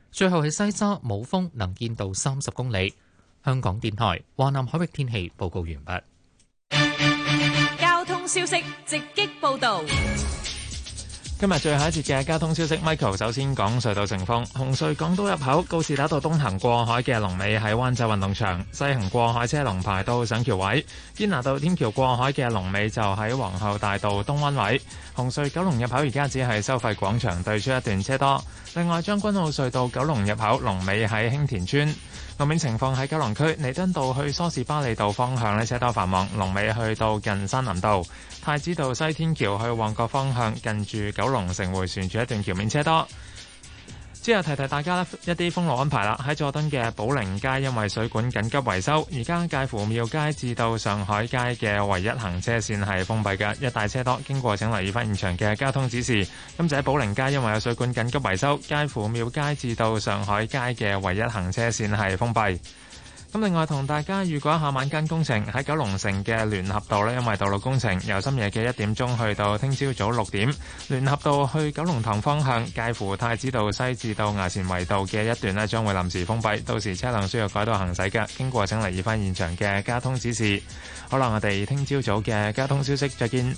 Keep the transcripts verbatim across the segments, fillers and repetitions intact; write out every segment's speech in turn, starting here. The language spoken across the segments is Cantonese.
最後係西沙冇風，能見度三十公里。香港電台華南海域天氣報告完畢。 交通消息直擊報導。 今日最後一節嘅交通消息 ，Michael 首先講隧道情況。紅隧港島入口告士打道東行過海嘅龍尾喺灣仔運動場，西行過海車龍排到上橋位。堅拿道天橋過海嘅龍尾就喺皇后大道東灣位。紅隧九龍入口而家只係收費廣場對出一段車多。另外將軍澳隧道九龍入口龍尾喺興田村。路面情況喺九龍區彌敦道去梳士巴利道方向呢，車多繁忙，龍尾去到近山林道。太子道西天橋去旺角方向近住九龍城迴旋處一段橋面車多。之後提提大家一啲封路安排啦。喺佐敦嘅寶靈街因為水管緊急維修，而家介乎廟街至到上海街嘅唯一行車線係封閉嘅，一帶車多，經過請留意翻現場嘅交通指示。咁就喺寶靈街因為有水管緊急維修，介乎廟街至到上海街嘅唯一行車線係封閉。咁另外同大家預告一下晚間工程喺九龍城嘅聯合道呢，因為道路工程由深夜嘅一點鐘去到聽朝早六點，聯合道去九龍塘方向介乎太子道西至到衙前圍道嘅一段呢，將會臨時封閉，到時車輛需要改道行駛嘅，經過請留意翻現場嘅交通指示。好啦，我哋聽朝早嘅交通消息再見。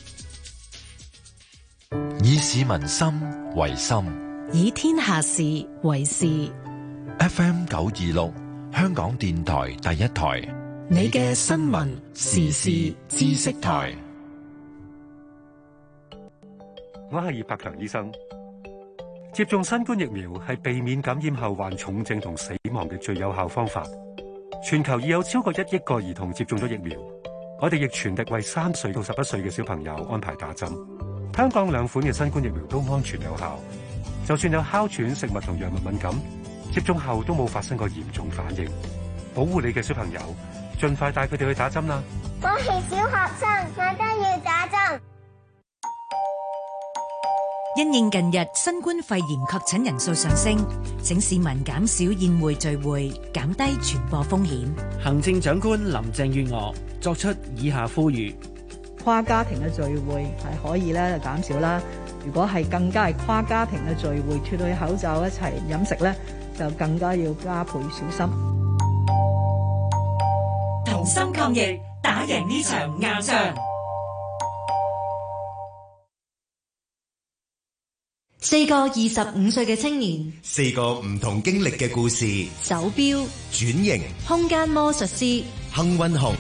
以市民心為心， 以天下事為事。 F M 九二六。香港電台第一台， 你嘅新聞時事知識台。 我係葉柏強醫生。接種新冠疫苗係避免感染後患重症同死亡嘅最有效方法。全球已有超過一億個兒童接種咗疫苗，我哋亦全力為三歲到十一歲嘅小朋友安排打針。香港兩款嘅新冠疫苗都安全有效，就算有哮喘、食物同藥物敏感，接種後都冇發生過嚴重反應。保護你嘅小朋友，盡快帶佢哋去打針啦！ 我係小學生，我都要打針。 因應近日新冠肺炎確診人數上升，請市民減少宴會聚會，減低傳播風險。 行政長官林鄭月娥作出以下呼籲： 跨家庭嘅聚會係可以咧減少啦。如果係更加係跨家庭嘅聚會，脫去口罩一齊飲食咧，就更加要加倍小心。 同心抗疫，打贏呢場硬仗。 四個二十五歲嘅青年， 四個唔同經歷嘅故事。 手錶、 轉型、 空間魔術師、 幸運紅。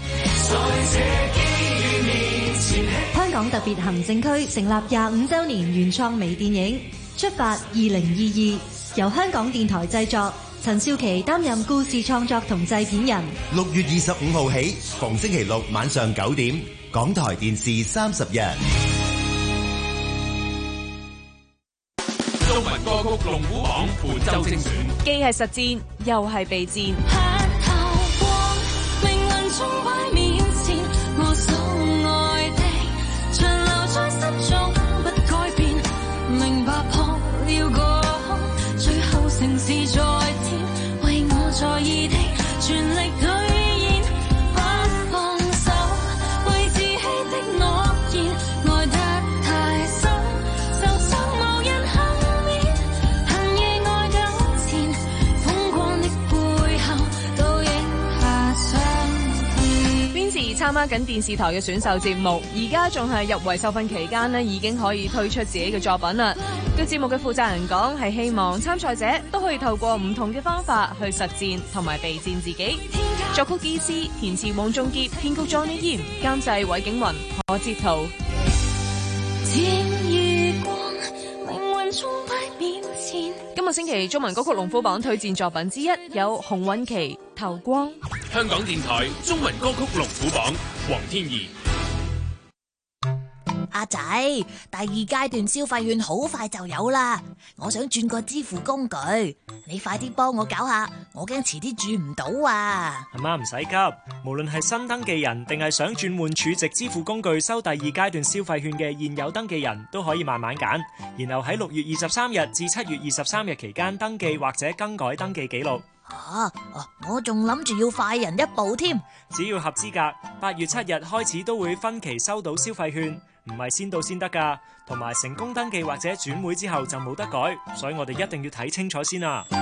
香港特別行政區成立廿五週年原創微電影《出發二零二二》，由香港電台製作，陳少琪擔任故事創作同製片人。 六月二十五號起，逢星期六晚上九點，港台電視三十日。 中文歌曲龍虎榜本周精選， 既係實戰，又係備戰。 城市在天，為我在意的全力兌現，不放手，為自欺的諾言，愛得太深，受傷無人幸免，恨與愛糾纏，瘋狂的背後都影下相片。 邊時參加緊電視台嘅選秀節目，而家仲係入圍受訓期間呢，已經可以推出自己嘅作品啦。對節目嘅負責人講，係希望參賽者都可以透過唔同嘅方法去實戰同埋備戰自己。作曲醫師、填詞黃仲傑、編曲 Johnny Yim、監製韋景雲、何哲圖。今個星期中文歌曲龍虎榜推薦作品之一有洪韻琪《頭光》。 香港電台中文歌曲龍虎榜，黃天怡。 阿仔，第二階段消費券好快就有啦，我想轉個支付工具，你快啲幫我搞下，我驚遲啲轉唔到啊！ 阿媽唔使急，無論係新登記人定係想轉換儲值支付工具收第二階段消費券嘅現有登記人都可以慢慢揀，然後喺六月二十三日至七月二十三日期間登記或者更改登記記錄。 啊，我仲諗住要快人一步添。 只要合資格，八月七日開始都會分期收到消費券。 唔係先到先得㗎，同埋成功登記或者轉會之後就冇得改，所以我哋一定要睇清楚先啊！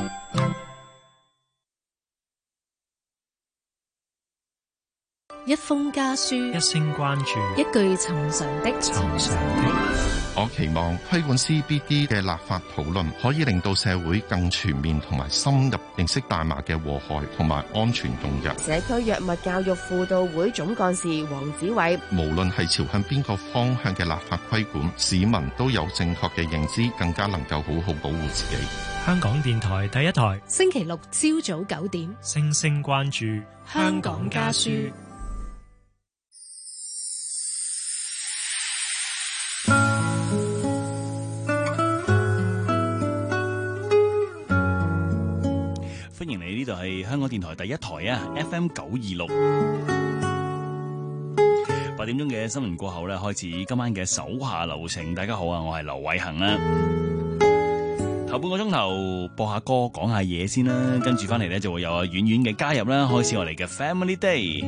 一封家書， 一聲關注， 一句尋常的尋常的。 我期望規管 C B D 嘅立法討論可以令到社會更全面同埋深入認識大麻嘅禍害同埋安全用藥。 社區藥物教育輔導會總幹事黃子偉， 無論係朝向邊個方向嘅立法規管，市民都有正確嘅認知，更加能夠好好保護自己。 香港電台第一台， 星期六朝早九點， 星星關注香港家書。 歡迎嚟，呢度係香港電台第一台啊 F M 九二六。八點鐘嘅新聞過後咧，開始今晚嘅手下留情。大家好啊，我係劉偉恒啊。頭半個鐘頭播下歌，講下嘢先啦，跟住翻嚟咧就會有阿婉婉嘅加入啦，開始我哋嘅 Family Day。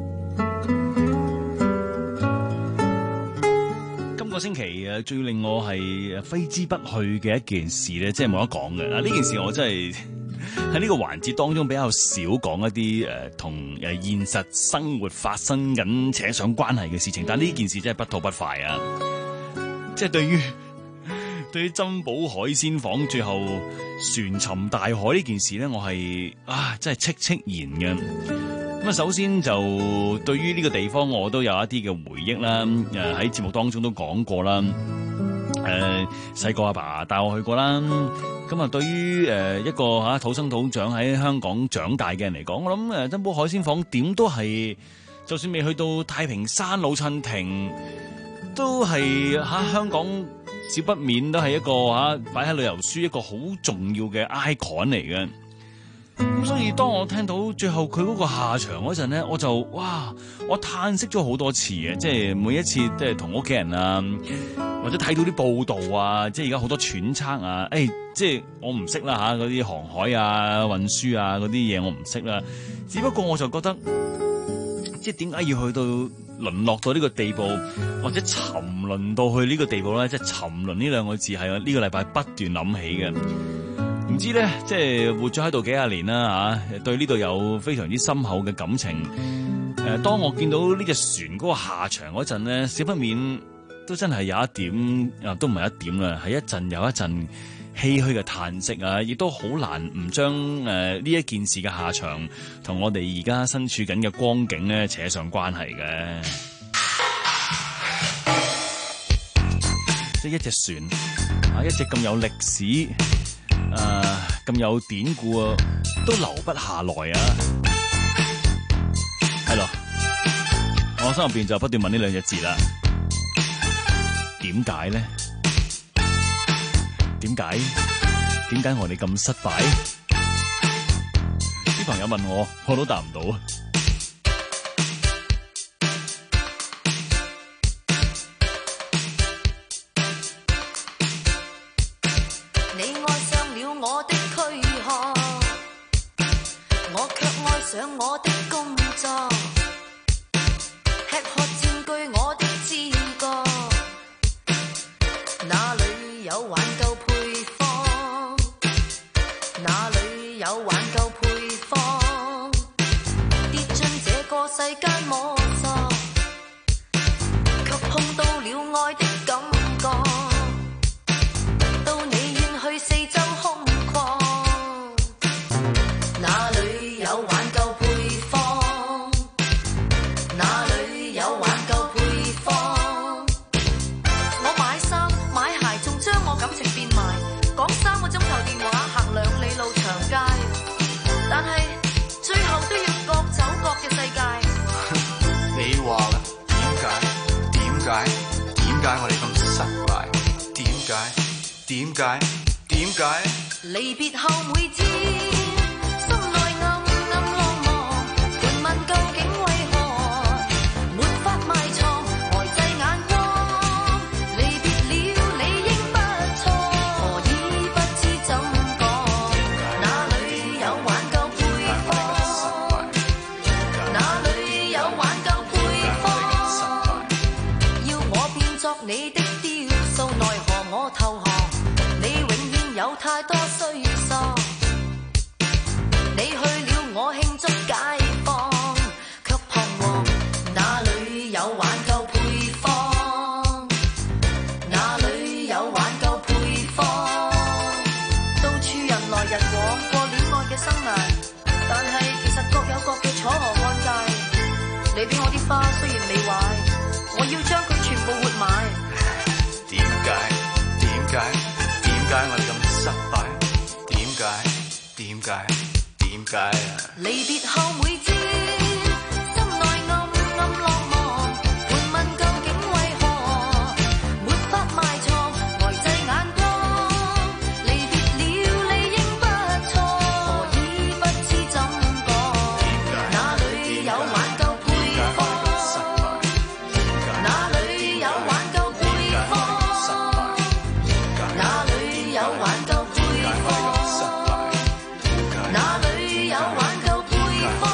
今個星期誒最令我係揮之不去嘅一件事咧，即係冇得講嘅啊！呢件事我真係喺呢個環節當中比較少講一啲誒同誒現實生活發生緊扯上關係嘅事情，但係呢件事真係不吐不快啊！即係對於對於珍寶海鮮舫最後船沉大海呢件事咧，我係啊真係戚戚然嘅。咁啊，首先就對於呢個地方，我都有一啲嘅回憶啦。誒喺節目當中都講過啦。誒細個阿爸帶我去過啦。咁啊，對於誒一個嚇土生土長喺香港長大嘅人嚟講，我諗誒珍寶海鮮舫點都係，就算未去到太平山老襯亭，都係嚇香港少不免都係一個嚇擺喺旅遊書一個好重要嘅 icon 嚟嘅。咁所以當我聽到最後佢嗰個下場嗰陣咧，我就哇，我嘆息咗好多次嘅，即係每一次即係同屋企人啊，或者睇到啲報道啊，即係而家好多揣測啊，誒、哎，即係我唔識啦吓，嗰啲航海啊、運輸啊嗰啲嘢我唔識啦，只不過我就覺得，即係點解要去到淪落到呢個地步，或者沉淪到去呢個地步咧？即係沉淪呢兩個字係我呢個禮拜不斷諗起嘅。唔知咧，即係活咗喺度幾廿年啦嚇，對呢度有非常之深厚嘅感情。誒，當我見到呢隻船嗰個下場嗰陣咧，少不免都真係有一點啊，都唔係一點啦，係一陣有一陣唏噓嘅嘆息啊，亦都好難唔將誒呢一件事嘅下場同我哋而家身處緊嘅光景咧扯上關係嘅。即係一隻船啊，一隻咁有歷史。誒，咁、uh, 有典故啊，都留不下來啊，係咯，我心入邊就不斷問呢兩隻字啦，點解咧？點解？點解我哋咁失敗？啲朋友問我，我都答唔到啊。 想我的工作，吃喝佔據我的知覺，哪裏有挽救配方？哪裏有挽救配方？跌進這個世間摸索，卻碰到了愛的感覺，到你願去四周空曠，哪裏有挽救？講三個鐘頭電話，行兩里路長街，但係最後都要各走各嘅世界。 你話啦，點解？點解？點解我哋咁失敗？點解？點解？點解？ 離別後每天，心內暗暗落寞，人問究竟為何，沒法埋藏呆滯眼光。離別了，理應不錯。 日往過戀愛嘅生涯，但係其實各有各嘅楚河漢界。你俾我啲花雖然未壞，我要將佢全部活埋。 點解？點解？點解我哋咁失敗？點解？點解？點解啊？ 離別後每天，心內暗暗落寞，盤問究竟為何，沒法埋藏呆滯眼光。離別了理應不錯，何以不知怎講？哪裏有挽救配方？哪裏有挽救配方？哪裏有挽救配方？哪裏有挽救配方？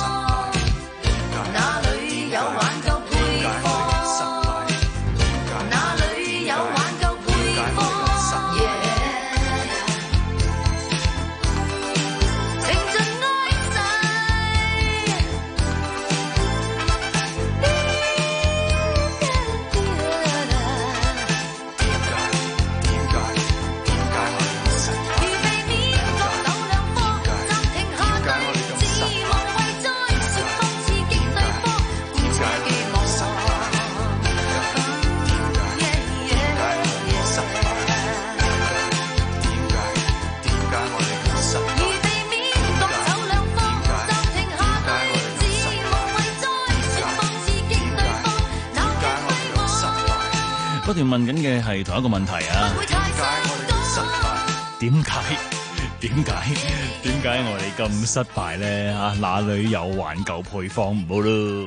哪裏有挽救配方？哪裏有挽救配方？情盡愛逝。如被面角走兩方，暫停下對峙，無謂再説謊刺激對方，姑且寄望。如被面角走兩方，暫停下對峙，無謂再説謊刺激對方，鬧劇廢話。 不斷問緊嘅係同一個問題啊！點解？點解？點解我哋咁失敗咧？啊，哪裏有挽救配方？唔好咯。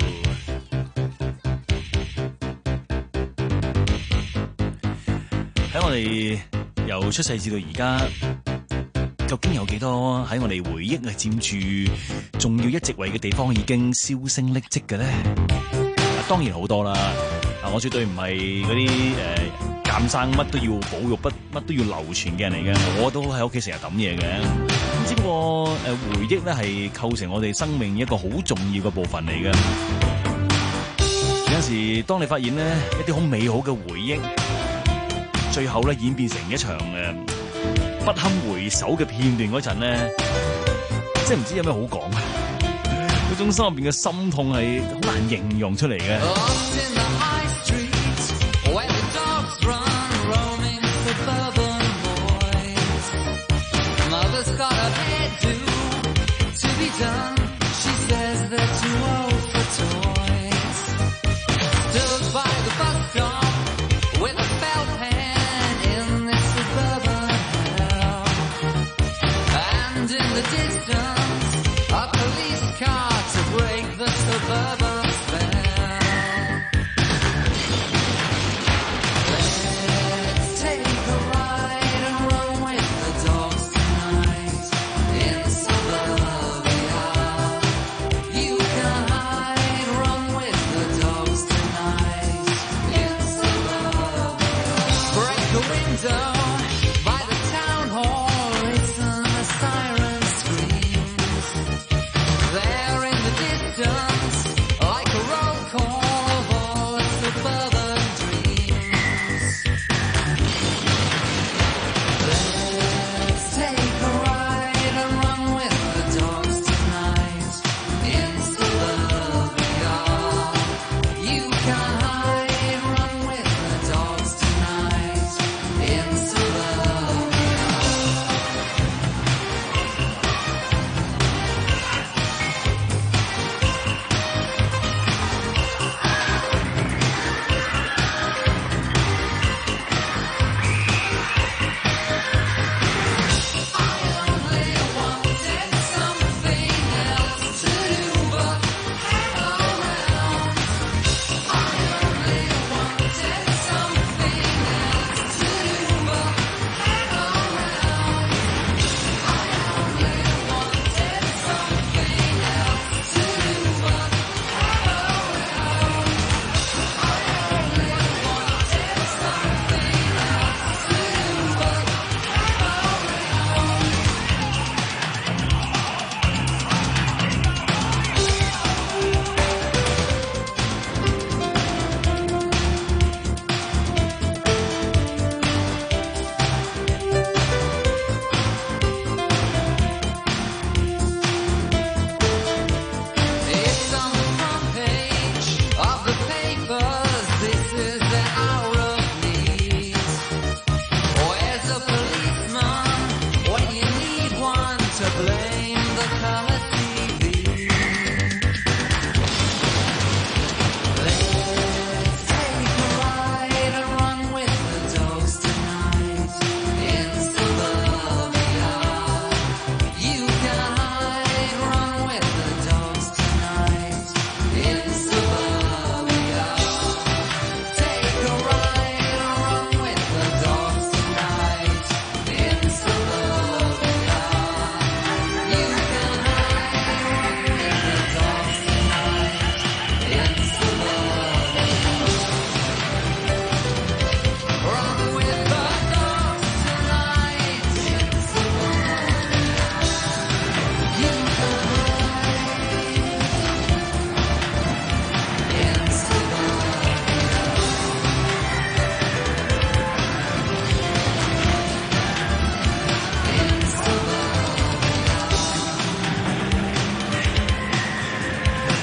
喺我哋由出世至到而家，究竟有幾多喺我哋回憶係佔住重要一席位嘅地方已經銷聲匿跡嘅咧？啊，當然好多啦。啊，我絕對唔係嗰啲誒鑑生乜都要保育，乜乜都要流傳嘅人嚟嘅。我都喺屋企成日抌嘢嘅。咁只不過誒回憶咧係構成我哋生命一個好重要嘅部分嚟嘅。有陣時，當你發現咧一啲好美好嘅回憶，最後咧演變成一場誒不堪回首嘅片段嗰陣咧，即係唔知有咩好講。嗰種心入邊嘅心痛係好難形容出嚟嘅。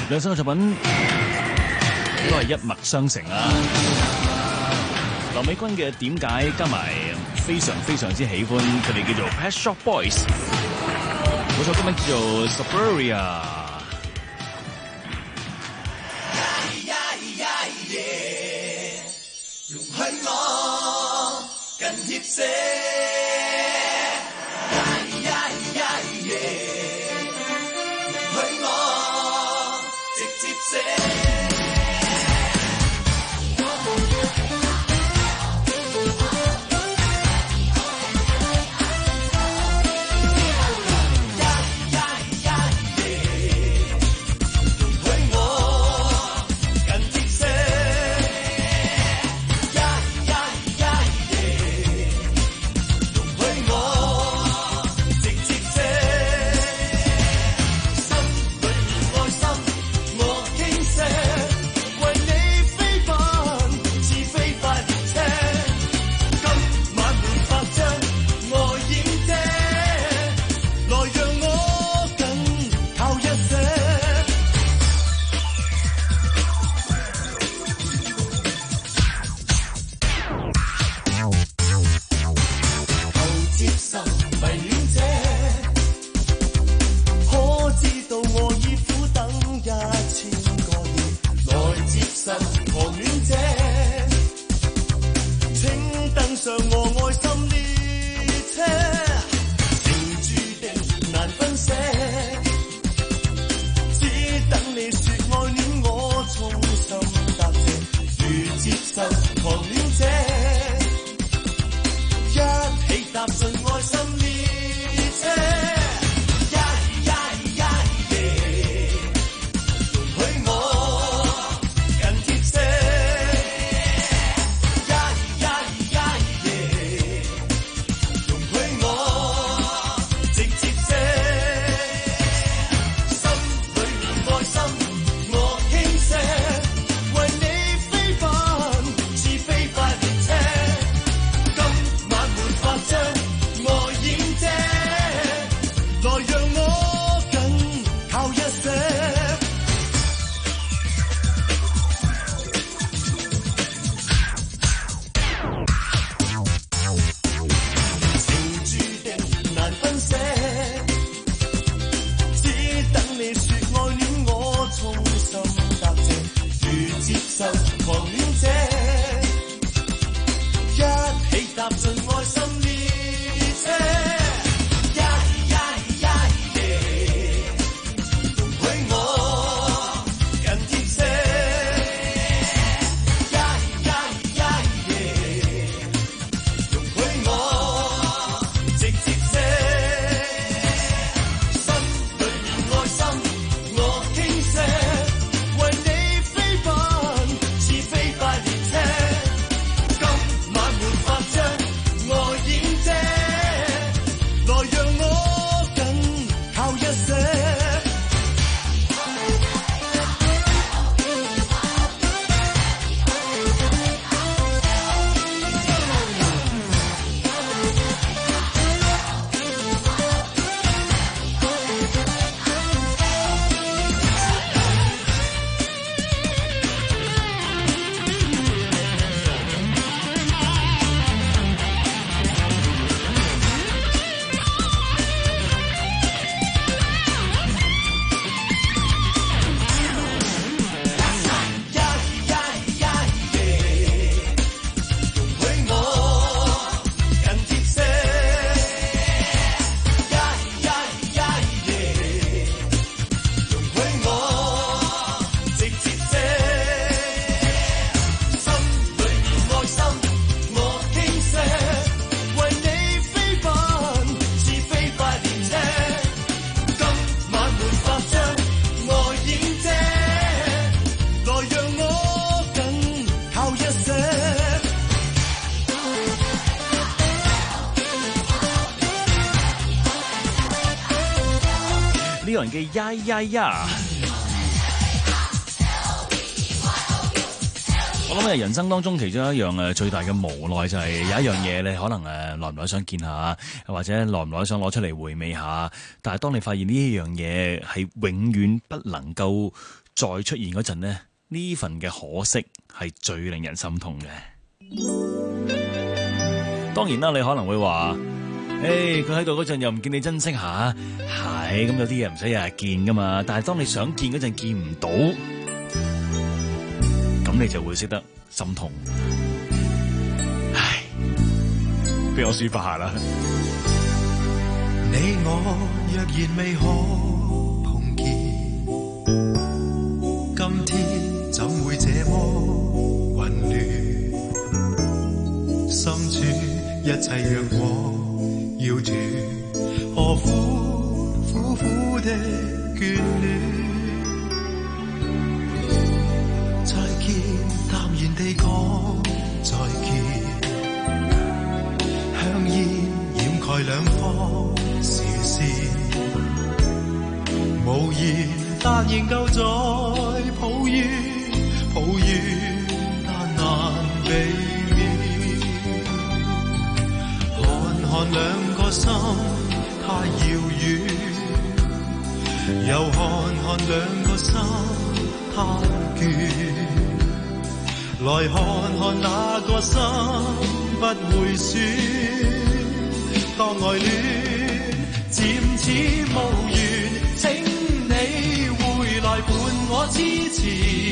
兩首嘅作品都係一脈相承啊！劉美君嘅點解加埋非常非常之喜歡佢哋叫做 Pet Shop Boys， 嗰首歌名叫做 Suburbia。 容許我更貼些。 呢個人嘅呀呀呀， 我諗係人生當中其中一樣誒最大嘅無奈就係有一樣嘢你可能誒耐唔耐想見下，或者耐唔耐想攞出嚟回味下，但係當你發現呢一樣嘢係永遠不能夠再出現嗰陣呢，呢份嘅可惜係最令人心痛嘅。當然啦，你可能會話，誒佢喺度嗰陣又唔見你珍惜下，係咁有啲嘢唔使日日見噶嘛，但係當你想見嗰陣見唔到，咁你就會識得心痛。唉，俾我抒發下啦。 你我若然未可碰見，今天怎會這麼混亂？深處一切讓我要斷，何苦苦苦的眷戀？再見，淡然地講再見，香煙掩蓋兩方視線，無言但仍舊在抱怨，抱怨但難避免。看看兩個心太遙遠，又看看兩個心太倦。來看看那個心不會酸，當愛戀漸似無緣，請你回來伴我痴纏，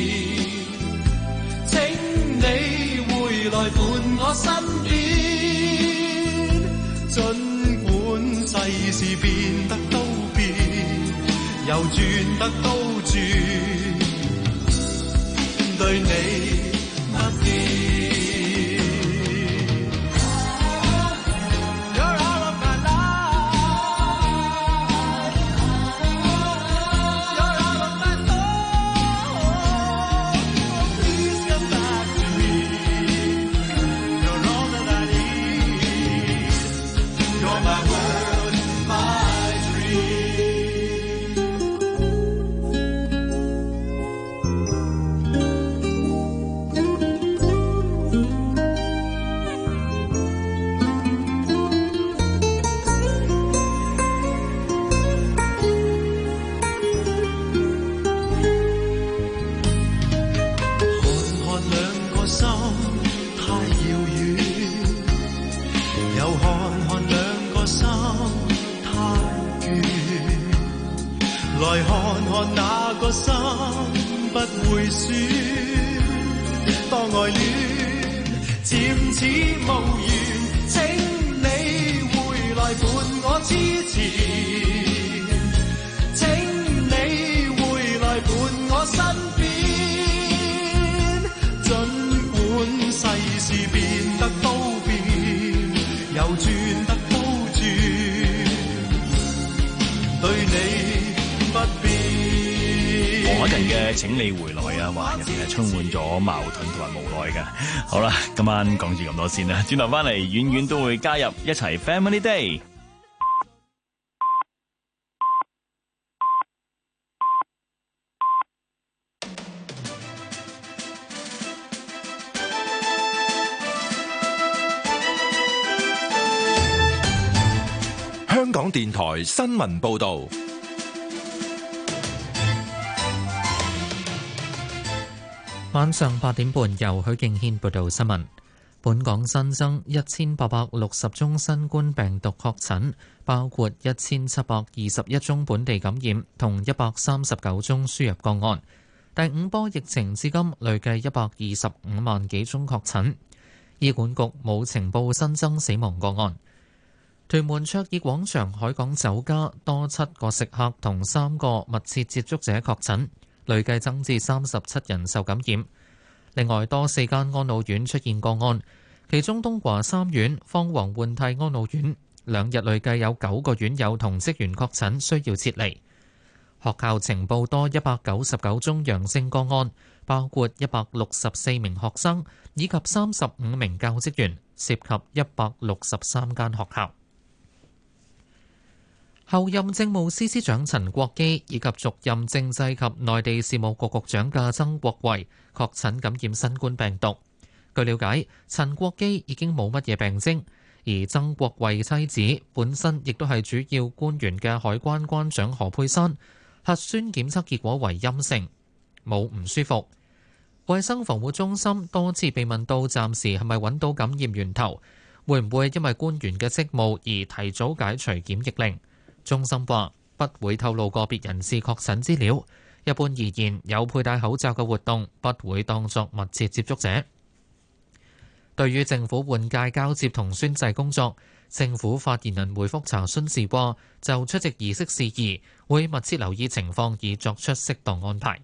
請你回來伴我身邊，儘管世事變得都變，又轉得都轉，對你不變。請你回來啊！話入邊係充滿咗矛盾同埋無奈嘅。好啦，今晚講住咁多先啦，轉頭翻嚟，遠遠都會加入一齊 Family Day。 香港電台新聞報導。 晚上八點半，由許敬軒報道新聞。本港新增一千八百六十宗新冠病毒確診，包括一千七百二十一宗本地感染同一百三十九宗輸入個案。第五波疫情至今累計一百二十五萬幾宗確診。醫管局冇呈報新增死亡個案。屯門卓爾廣場海港酒家多七個食客同三個密切接觸者確診，累計增至三十七人受感染。另外多四間安老院出現個案，其中東華三院、方皇換替安老院兩日累計有九個院友同職員確診，需要撤離。學校呈報多一百九十九宗陽性個案，包括一百六十四名學生以及三十五名教職員，涉及一百六十三間學校。 候任政務司司長陳國基以及續任政制及內地事務局局長嘅曾國衛確診感染新冠病毒。據了解，陳國基已經冇乜嘢病徵，而曾國衛妻子本身亦都係主要官員嘅海關關長何佩珊，核酸檢測結果為陰性，冇唔舒服。衛生防護中心多次被問到暫時係咪揾到感染源頭，會唔會因為官員嘅職務而提早解除檢疫令？中心話不會透露個別人士確診資料。一般而言，有佩戴口罩嘅活動不會當作密切接觸者。對於政府換屆交接同宣誓工作，政府發言人回覆查詢時話，就出席儀式事宜，會密切留意情況，以作出適當安排。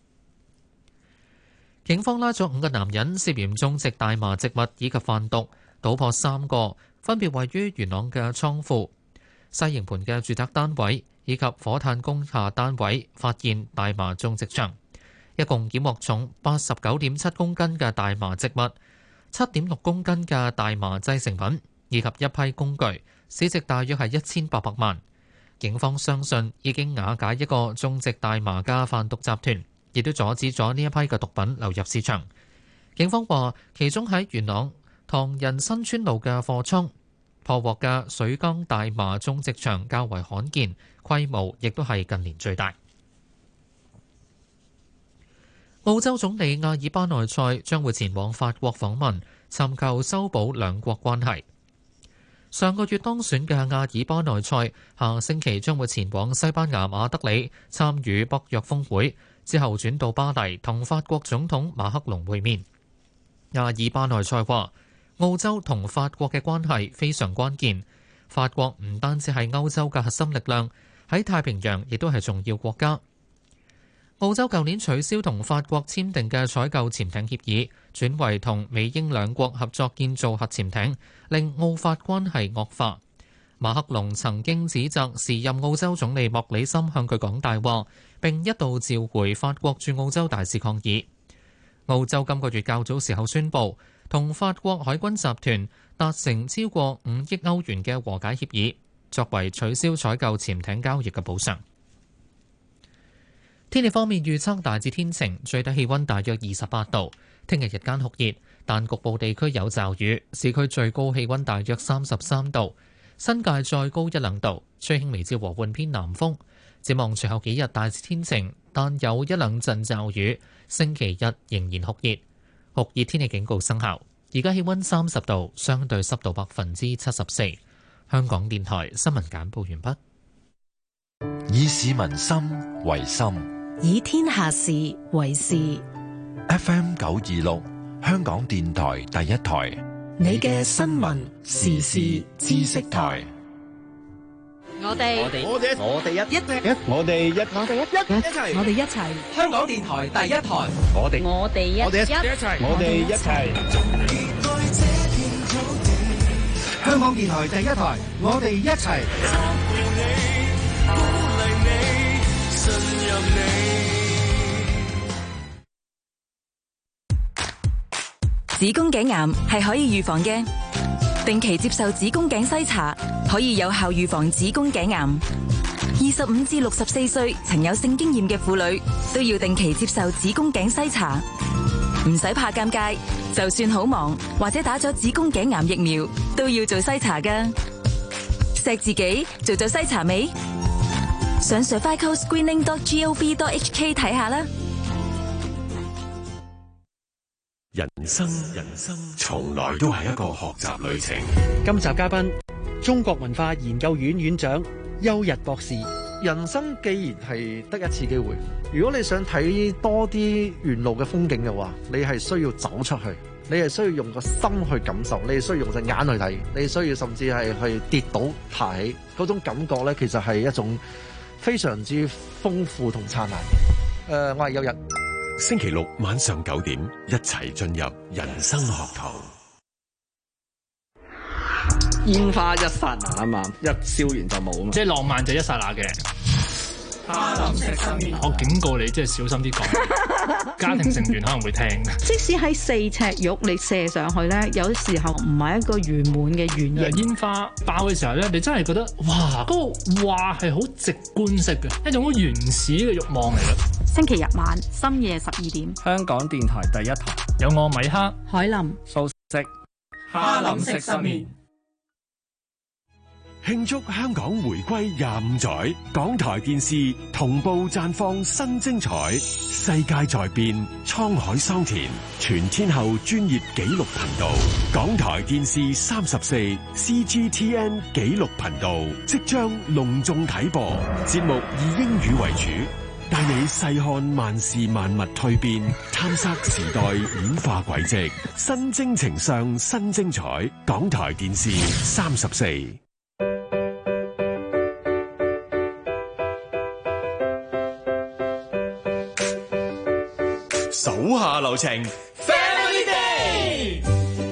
警方拉咗五個男人涉嫌種植大麻植物以及販毒，搗破三個分別位於元朗嘅倉庫、西營盤嘅住宅單位以及火炭工廈單位，發現大麻種植場，一共檢獲重八十九點七公斤嘅大麻植物、七點六公斤嘅大麻製成品以及一批工具，市值大約係一千八百萬。警方相信已經瓦解一個種植大麻嘅販毒集團，亦都阻止咗呢一批嘅毒品流入市場。警方話，其中喺元朗唐人新村路嘅貨倉破獲嘅水耕大麻種植場較為罕見，規模亦都係近年最大。澳洲總理阿爾巴內塞將會前往法國訪問，尋求修補兩國關係。上個月當選嘅阿爾巴內塞下星期將會前往西班牙馬德里參與北約峰會，之後轉到巴黎同法國總統馬克龍會面。阿爾巴內塞話，澳洲同法國嘅關係非常關鍵，法國唔單止係歐洲嘅核心力量，喺太平洋亦都係重要國家。澳洲舊年取消同法國簽訂嘅採購潛艇協議，轉為同美英兩國合作建造核潛艇，令澳法關係惡化。馬克龍曾經指責時任澳洲總理莫里森向佢講大話，並一度召回法國駐澳洲大使抗議。澳洲今個月較早時候宣布，同法國海軍集團達成超過五億歐元嘅和解協議，作為取消採購潛艇交易嘅補償。天氣方面預測大致天晴，最低氣溫大約二十八度。聽日日間酷熱，但局部地區有驟雨。市區最高氣溫大約三十三度，新界再高一兩度。吹輕微至和緩偏南風。展望隨後幾日大致天晴，但有一兩陣驟雨。星期日仍然酷熱，酷熱天氣警告生效。而家氣溫三十度，相對濕度百分之七十四。香港電台新聞簡報完畢。 以市民心為心， 以天下事為事。 F M 九二六，香港電台第一台， 你嘅新聞時事知識台。 我哋我哋我哋我哋一一我哋一我哋一一一齊我哋一齊香港電台第一台。 我哋我哋一我哋一齊我哋一齊香港電台第一台，我哋一齊子宮頸癌係可以預防嘅，定期接受子宮頸篩查可以有效預防子宮頸癌。二十五至六十四歲曾有性經驗嘅婦女都要定期接受子宮頸篩查，唔使怕尷尬，就算好忙或者打咗子宮頸癌疫苗都要做篩查㗎。錫自己做咗篩查未？上 cervical screening dot gov dot h k 睇下啦。 人生人生從來都係一個學習旅程。 今集嘉賓，中國文化研究院院長邱日博士。 人生既然係得一次機會，如果你想睇多啲沿路嘅風景嘅話，你係需要走出去，你係需要用個心去感受，你係需要用隻眼去睇，你需要甚至係去跌倒爬起，嗰種感覺咧，其實係一種非常之豐富同燦爛嘅。誒、呃，我係邱日。 星期六晚上九點，一齊進入人生學堂。 煙花一剎那啊嘛，一燒完就冇啊嘛， 即係浪漫就一剎那嘅。 哈林食失眠，我警告你，即係小心啲講，家庭成員可能會聽。 即使喺四尺肉你射上去咧，有時候唔係一個圓滿嘅圓形。 煙花爆嘅時候咧，你真係覺得哇，嗰、那個哇係好直觀式嘅，一種好原始嘅慾望嚟嘅。 星期日晚深夜十二點， 香港電台第一台有我米克、 海林、 素食、 哈林食失眠。 慶祝香港回歸廿五載，港台電視同步綻放新精彩。世界在變，滄海桑田，全天候專業紀錄頻道。港台電視三十四 C G T N 紀錄頻道即將隆重啟播，節目以英語為主，帶你細看萬事萬物蛻變，探索時代演化軌跡，新征程上新精彩。港台電視三十四。 手下留情 ，Family Day。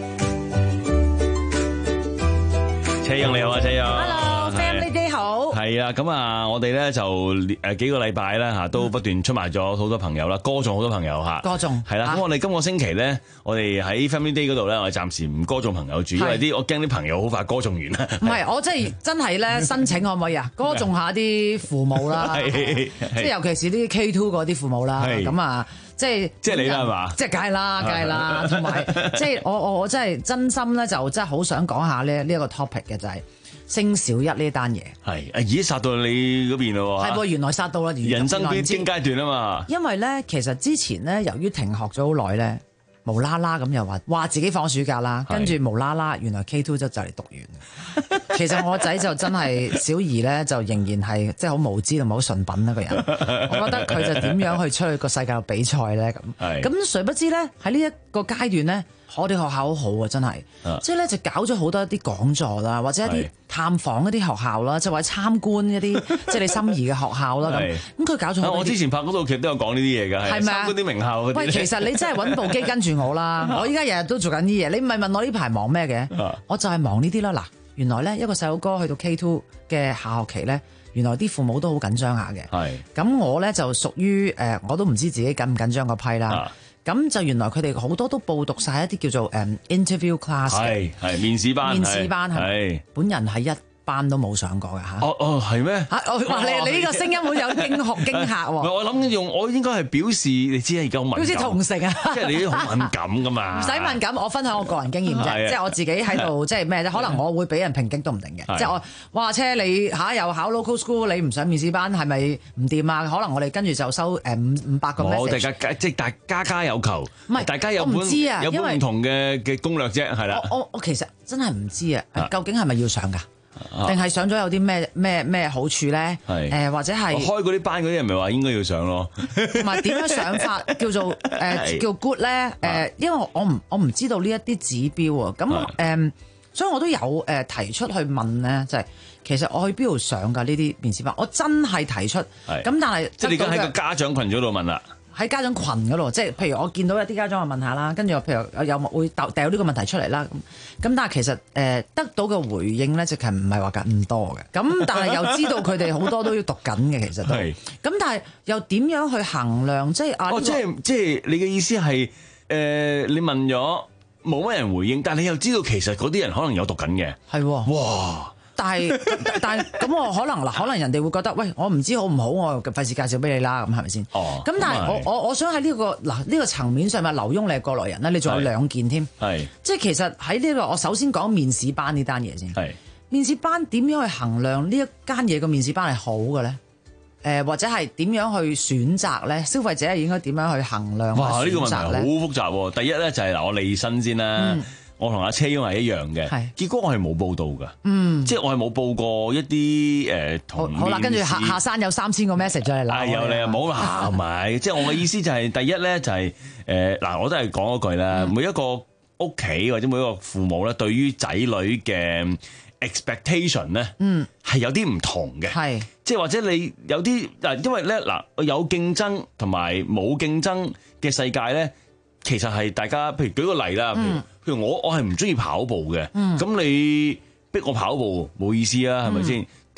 車英你好啊，車英。 Hello，Family Day 好。 係啊，咁啊，我哋咧就誒幾個禮拜咧嚇，都不斷出賣咗好多朋友啦，歌頌好多朋友嚇。 歌頌係啦，咁我哋今個星期咧，我哋喺 Family Day 嗰度咧，我哋暫時唔歌頌朋友住，因為啲我驚啲朋友好快歌頌完啦。 唔係，我真係真係咧申請可唔可以啊？歌頌下啲父母啦，即係尤其是啲 K two 嗰啲父母啦，咁啊。即係即係你啦係嘛？ 即係梗係啦，梗係啦，同埋即係我我我真係真心咧，就真係好想講下呢呢一個 topic 嘅就係升小一呢單嘢。 係啊，已經殺到你嗰邊咯喎。 係喎，原來殺到啦， 人生必經階段啊嘛。 因為咧，其實之前咧，由於停學咗好耐咧，無啦啦咁又話話自己放暑假啦，跟住無啦啦，原來 K two 就就嚟讀完。其實我仔就真係小兒咧，就仍然係即係好無知同埋好純品一個人。我覺得佢就點樣去出去個世界度比賽咧咁。咁誰不知咧喺呢一個階段咧，我哋學校好好啊，真係。即係咧就搞咗好多一啲講座啦，或者一啲探訪一啲學校啦，即係或者參觀一啲即係你心儀嘅學校啦咁。咁佢搞咗好多。 我之前拍嗰套劇都有講呢啲嘢㗎，係參觀啲名校嗰啲。 喂，其實你真係揾部機跟住我啦，我依家日日都做緊啲嘢。你唔係問我呢排忙咩嘅？我就係忙呢啲啦。嗱。原來咧一個細佬哥去到 K two 嘅下學期咧，原來啲父母都好緊張下嘅。係咁我咧就屬於誒、呃，我都唔知自己緊唔緊張個批啦。咁、啊、就原來佢哋好多都報讀晒一啲叫做誒、um, interview class 嘅， 係係面試班， 面試班係本人係一班都冇上過嘅嚇。 哦哦，係咩？ 嚇！我話你你呢個聲音會有驚學驚嚇喎。 我諗用我應該係表示你知係夠敏感， 表示同情啊！ 即係你啲好敏感噶嘛。 唔使敏感，我分享我個人經驗啫，即係我自己喺度即係咩啫？可能我會俾人抨擊都唔定嘅。即係我哇車你嚇又考 local school，你唔上面試班係咪唔掂啊？可能我哋跟住就收誒五五百個 message。我哋大家即係大家家有求， 唔係大家有本有本唔同嘅嘅攻略啫，係啦。 我我我其實真係唔知啊，究竟係咪要上㗎？定係上咗有啲咩咩咩好處咧？誒、呃、或者係開嗰啲班嗰啲人咪話應該要上咯， 同埋點樣上法叫做誒、呃、叫 good 咧？誒、呃，因為我唔我唔知道呢一啲指標啊，咁誒、呃，所以我都有誒、呃、提出去問咧，就係、是、其實我去邊度上㗎呢啲面試班？我真係提出，咁但係即係你而家喺個家長群組度問啦。 喺家長群嗰度，即係譬如我見到一啲家長，我問下啦，跟住我譬如有冇會掉掉呢個問題出嚟啦。咁咁，但係其實誒、呃、得到嘅回應咧，直情唔係話咁多嘅。咁但係又知道佢哋好多都要讀緊嘅，其實都。係。咁但係又點樣去衡量？即係啊， 哦，即係即係你嘅意思係誒、呃？你問咗冇乜人回應，但係你又知道其實嗰啲人可能有讀緊嘅。 係喎。 哇！ 但係但係咁我可能嗱，可能人哋會覺得，喂，我唔知好唔好，我費事介紹俾你啦，咁係咪先？哦。咁但係我我我想喺呢、呢個嗱呢、呢個層面上，咪劉墉你係過來人啦，你仲有兩件添。係。即係其實喺呢、呢個，我首先講面試班呢單嘢先。係。面試班點樣去衡量呢一間嘢個面試班係好嘅咧？誒、呃、或者係點樣去選擇咧？消費者係應該點樣去衡量？ 哇！呢、呢個問題好複雜喎。第一咧就係嗱，我利申先啦。嗯我同阿車英係一樣嘅，結果我係冇報到㗎，嗯，即係我係冇報過一啲誒同好啦，跟住下下山有三千個 message 咗嚟啦， 係有你啊冇啦，唔係，即係我嘅意思就係、是、第一咧就係誒嗱，我都係講一句啦、嗯，每一個屋企或者每一個父母咧，對於仔女嘅 expectation 咧，嗯，係有啲唔同嘅，係，即係或者你有啲嗱，因為咧嗱，有競爭同埋冇競爭嘅世界咧。其實係大家，譬如舉個例啦，譬如、嗯、譬如我我係唔中意跑步嘅，咁、嗯、你逼我跑步冇意思啊，係咪先？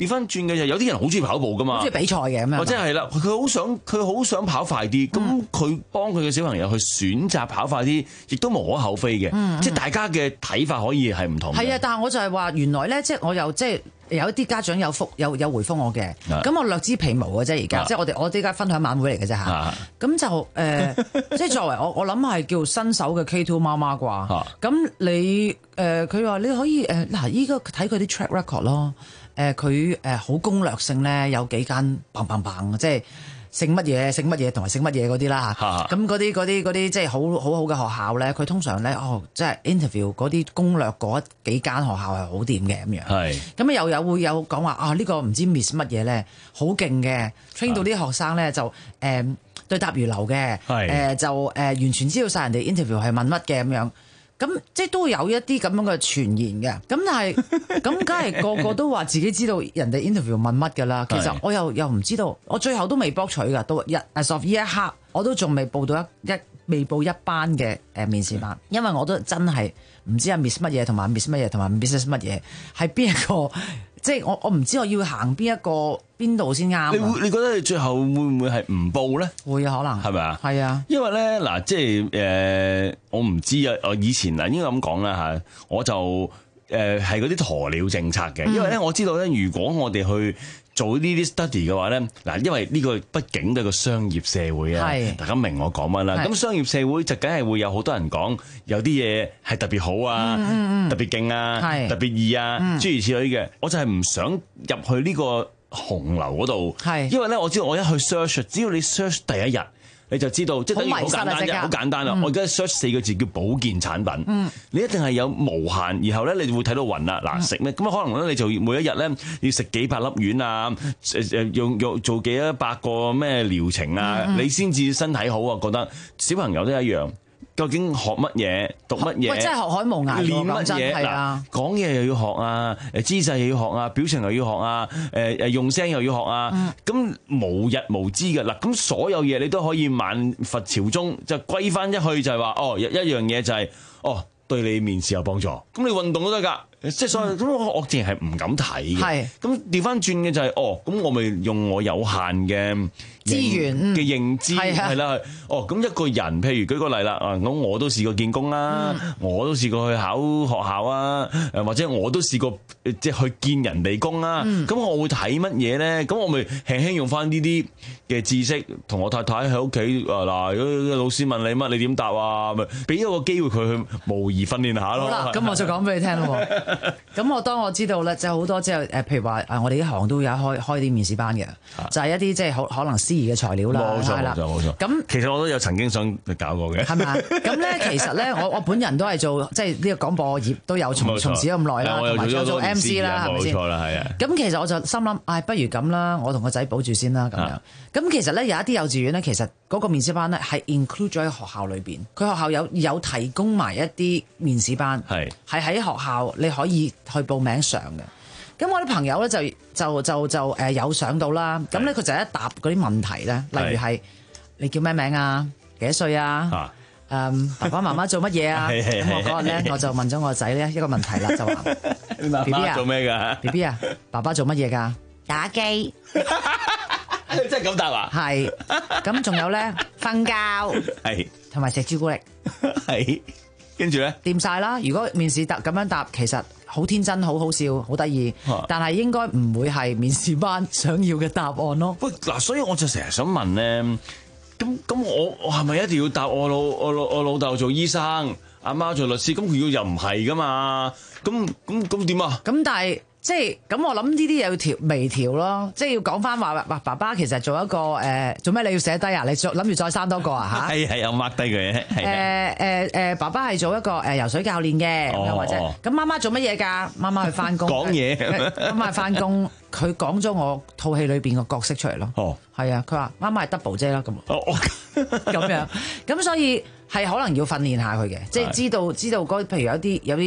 調翻轉嘅就有啲人好中意跑步噶嘛， 好中意比賽嘅咁樣， 或者係啦，佢好想佢好想跑快啲，咁佢幫佢嘅小朋友去選擇跑快啲，亦都無可厚非嘅。嗯嗯、即係大家嘅睇法可以係唔同嘅。係啊，但係我就係話原來咧，即係我又即係。有一啲家長有覆有有回覆我嘅，咁我略知皮毛嘅啫。而家即係我哋我哋而家分享晚會嚟嘅啫嚇，咁就誒、呃、即係作為我我諗係叫新手嘅 K two 媽媽啩。咁你誒佢話你可以誒嗱，依家睇佢啲 track record 咯。誒佢誒好攻略性咧，有幾間砰砰砰，即係。姓乜嘢姓乜嘢同埋姓乜嘢嗰啲啦嚇，咁嗰啲嗰啲嗰啲即係好好好嘅學校咧，佢通常咧哦，即係 interview 嗰啲攻略嗰幾間學校係好掂嘅咁樣。係咁又有會有講話啊呢、呢個唔知 miss 乜嘢咧，好勁嘅 train 到啲學生咧就誒、呃、對答如流嘅，誒、呃、就誒、呃、完全知道晒人哋 interview 係問乜嘅咁樣。咁即係都會有一啲咁樣嘅傳言嘅，咁但係咁梗係個個都話自己知道人哋 interview 問乜㗎啦。其實我又又唔知道，我最後都未博取㗎，到一 as of 呢一刻我都仲未報到一一未報一班嘅誒面試班，因為我都真係唔知係 miss 乜嘢同埋 miss 乜嘢同埋 miss 乜嘢係邊一個。即係我我唔知我要行邊一個邊度先啱。你會你覺得你最後會唔會係唔報咧？ 會啊，可能係咪啊？ 係啊， 因為咧嗱，即係誒、呃，我唔知啊。我以前嗱應該咁講啦嚇，我就誒係嗰啲鴕鳥政策嘅。因為咧我知道咧，如果我哋去做呢啲 study 嘅話咧，嗱，因為呢個畢竟都係個商業社會啊，大家明我講乜啦。咁商業社會就梗係會有好多人講，有啲嘢係特別好啊，嗯嗯嗯特別勁啊，特別易啊，諸、嗯、如此類嘅。我就係唔想入去呢個洪流嗰度，因為咧我知道我一去 search， 只要你 search 第一日。你就知道，即係等於好簡單啫，好簡單啦。嗯、我而家 search 四個字叫保健產品，嗯、你一定係有無限，然後咧你就會睇到暈啦。嗱、嗯，食咩？咁可能咧你就每一日咧要食幾百粒丸啊，誒誒用用做幾多百個咩療程啊，嗯、你先至身體好啊。覺得小朋友都一樣。究竟學乜嘢、讀乜嘢？喂， 真係學海無涯，練乜嘢？嗱， 講嘢又要學啊，誒姿勢又要學啊，表情又要學啊，誒誒用聲又要學啊，咁、嗯、無日無之嘅嗱，咁所有嘢你都可以萬佛朝宗，就歸翻一去就係話，哦，一一樣嘢就係、是，哦，對你面試有幫助，咁你運動都得㗎。即係所以咁，我我自然係唔敢睇嘅。咁調翻轉嘅就係、是，哦，咁我咪用我有限嘅資源嘅認知係啦。哦，咁一個人，譬如舉個例啦，啊，咁我都試過見工啦，嗯、我都試過去考學校啊，誒或者我都試過即係去見人哋工啦。咁、嗯、我會睇乜嘢咧？咁我咪輕輕用翻呢啲嘅知識，同我太太喺屋企啊嗱，如果老師問你乜，你點答啊？咪俾一個機會佢去模擬訓練下咯。 好啦，咁我就講俾你聽咯。咁我當我知道咧，就好多即係誒，譬如話誒，我哋呢行都有開開啲面試班嘅，就係、是、一啲即係可可能司儀嘅材料啦， 冇錯冇錯冇錯。咁其實我都有曾經想搞過嘅，係咪啊？咁咧其實咧，我我本人都係做即係呢個廣播業都有從從事咗咁耐啦，同埋有做 M C 啦，係咪先？冇錯啦，係啊。咁其實我就心諗，唉、哎，不如咁啦，我同個仔保住先啦，咁樣。咁其實咧有一啲幼稚園咧，其實嗰個面試班咧係 include 咗喺學校裏邊，佢學校有有提供埋一啲面試班，係係喺學校你可以去報名上嘅。咁我啲朋友咧就就就就誒有上到啦。咁咧佢就一答嗰啲問題咧，例如係你叫咩名啊？幾多歲啊？誒、啊嗯、爸爸媽媽做乜嘢啊？咁我嗰日咧我就問咗我個仔咧一個問題啦，就話 B B 啊做咩㗎 ？B B 啊，爸爸做乜嘢㗎？打機。真係咁答啊？係。咁仲有咧瞓覺。係。同埋食朱古力。係。跟住咧，掂晒啦！如果面試答咁樣答，其實好天真、好好笑、好得意，但係應該唔會係面試班想要嘅答案咯。喂，嗱，所以我就成日想問咧，咁咁我我係咪一定要答我老我老我老豆做醫生，阿媽做律師？咁佢又唔係噶嘛？咁咁咁點啊？咁但係。即係咁，我諗呢啲又要調微調咯。即係要講翻話，話爸爸其實做一個誒、呃，做咩你要寫低啊？你諗住再生多個啊？嚇係係有 mark 低佢嘅。誒誒誒，爸爸係做一個誒游水教練嘅，咁、哦、或者咁媽媽做乜嘢㗎？媽媽去翻工講嘢，媽媽去翻工。佢講咗我套戲裏邊個角色出嚟咯。哦，係啊，佢話媽媽係 double 姐啦咁。哦，咁樣咁，所以係可能要訓練下佢嘅，即係知道知道嗰譬如有啲有啲。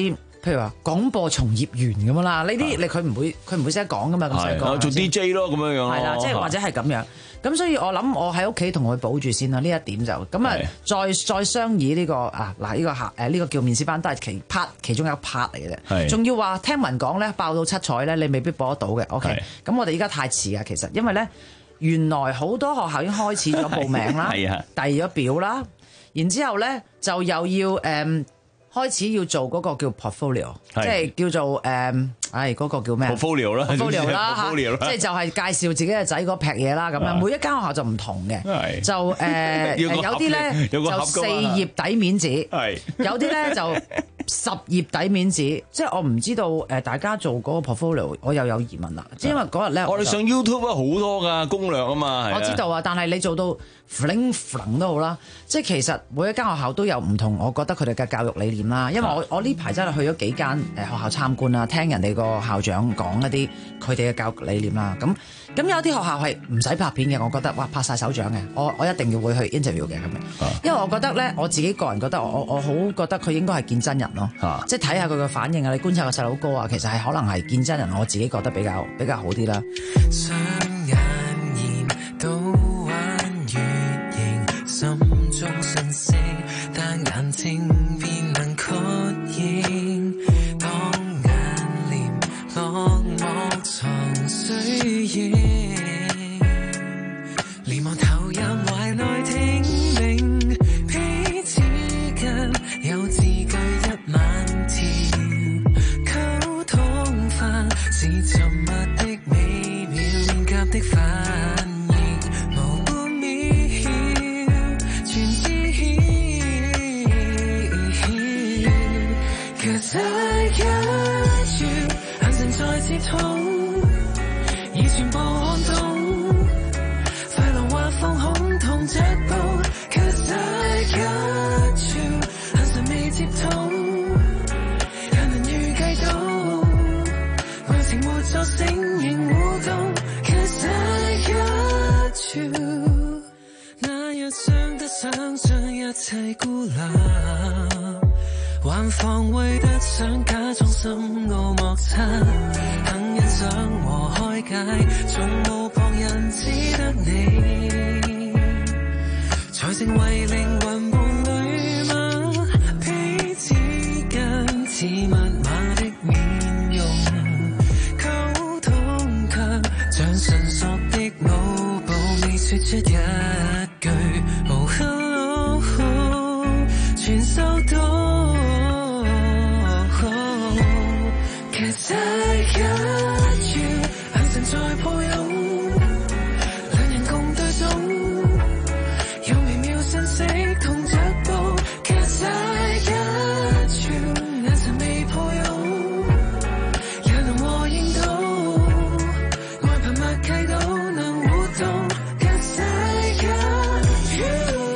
譬如話廣播從業員咁樣啦，呢啲你佢唔會佢唔會識得講噶嘛，咁細個做 D J 咯咁樣樣， 係啦，即係或者係咁樣。咁所以我諗我喺屋企同佢保住先啦，呢一點就咁啊，再再商議呢個啊嗱呢個客誒呢個叫面試班都係其 part 其中一個 part 嚟嘅啫，仲要話聽聞講咧爆到七彩咧，你未必播得到嘅。OK，咁我哋依家太遲啊，其實因為咧原來好多學校已經開始咗報名啦，遞咗表啦，然之後咧就又要誒。嗯開始要做嗰個叫 portfolio， 即係叫做誒，唉、嗯、嗰、嗰個叫咩 portfolio 啦 portfolio 啦嚇，即係就係介紹自己嘅仔嗰劈嘢啦咁樣。每一間學校就唔同嘅，就誒、呃、有啲咧就四頁底面紙，有啲咧就十頁底面紙。即係我唔知道誒大家做嗰個 portfolio， 我又有疑問啦。因為嗰日咧， 我哋上 YouTube 好多㗎攻略啊嘛， 我知道啊，但係你做到 fling fling 都好啦，即係其實每一間學校都有唔同，我覺得佢哋嘅教育理念啦。因為我我呢排真係去咗幾間誒學校參觀啦，聽人哋個校長講一啲佢哋嘅教育理念啦。咁咁有啲學校係唔使拍片嘅，我覺得哇拍晒手掌嘅，我我一定要會去 interview 嘅咁樣。因為我覺得咧，我自己個人覺得我我好覺得佢應該係見真人咯，啊、即係睇下佢嘅反應啊，你觀察個細佬哥啊，其實係可能係見真人，我自己覺得比較比較好啲啦。 雙眼現到彎月形，心中訊息，但眼睛便能確認。當眼簾落寞藏水影，連忙投入懷內聽命，彼此間有字句一萬條，溝通法是沉默的美妙，面頰的反應無半秒，全知曉。Cause I got you， 眼神再接通，已全部看懂，快樂或放空同腳步。Cause I got you， 眼神未接通，也能預計到，愛情沒作聲形互動。Cause I got you， 那日傷得想將一切孤立，還防衛得想假裝深奧莫測，肯欣賞和開解，從無旁人只得你，才成為靈魂伴侶嗎？彼此間似密碼的面容，溝通卻像純熟的腦部，未說出一句，哦哦哦，全收到。Cause I got you， 眼神在抱擁，兩人共對蹤，有微妙訊息同腳步。Cause I got you， 眼神未抱擁，也能和應到，愛憑默契都能互動。Cause I got you。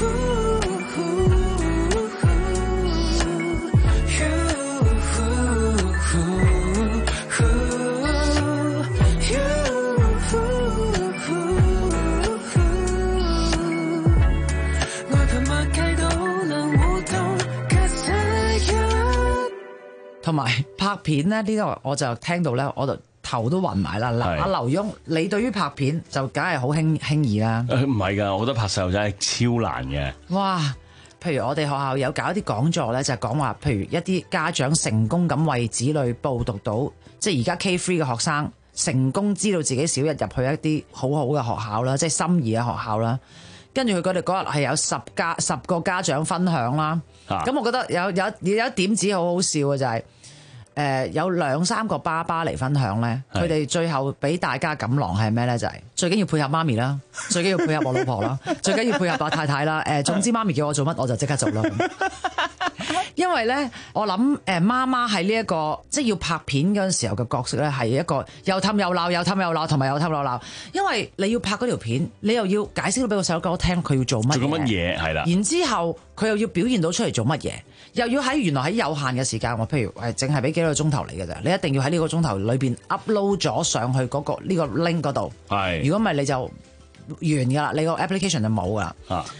同埋拍片咧，呢個我就聽到咧，我就頭都暈埋啦。嗱，阿劉墉，你對於拍片就梗係好輕輕易啦。 誒唔係㗎，我覺得拍細路仔係超難嘅。 哇！譬如我哋學校有搞一啲講座咧，就係講話，譬如一啲家長成功咁為子女報讀到，即係而家 K 三嘅學生成功知道自己小一入去一啲好好嘅學校啦，即係心儀嘅學校啦。跟住佢哋嗰日係有十家十個家長分享啦。咁、啊、我覺得有有有一點子好好笑嘅就係、是。誒、呃、有兩三個爸爸嚟分享咧，佢哋最後俾大家錦囊係咩咧？就係、是、最緊要配合媽咪啦，最緊要配合我老婆啦，最緊要配合我太太啦。誒、呃、總之媽咪叫我做乜我就即刻做啦。因為咧，我諗誒媽媽喺呢一個即係要拍片嗰陣時候嘅角色咧，係一個又氹又鬧，又氹又鬧，同埋又氹又鬧。因為你要拍嗰條片，你又要解釋到俾個細佬哥聽佢要做乜嘢，做乜嘢係啦。然之後佢又要表現到出嚟做乜嘢，又要喺原來喺有限嘅時間，我譬如誒淨係俾幾多個鐘頭嚟嘅啫，你一定要喺呢個鐘頭裏邊 upload 咗上去嗰、嗰個呢、呢個 link 嗰度。係，如果唔係你就完㗎啦，你個 application 就冇㗎啦。啊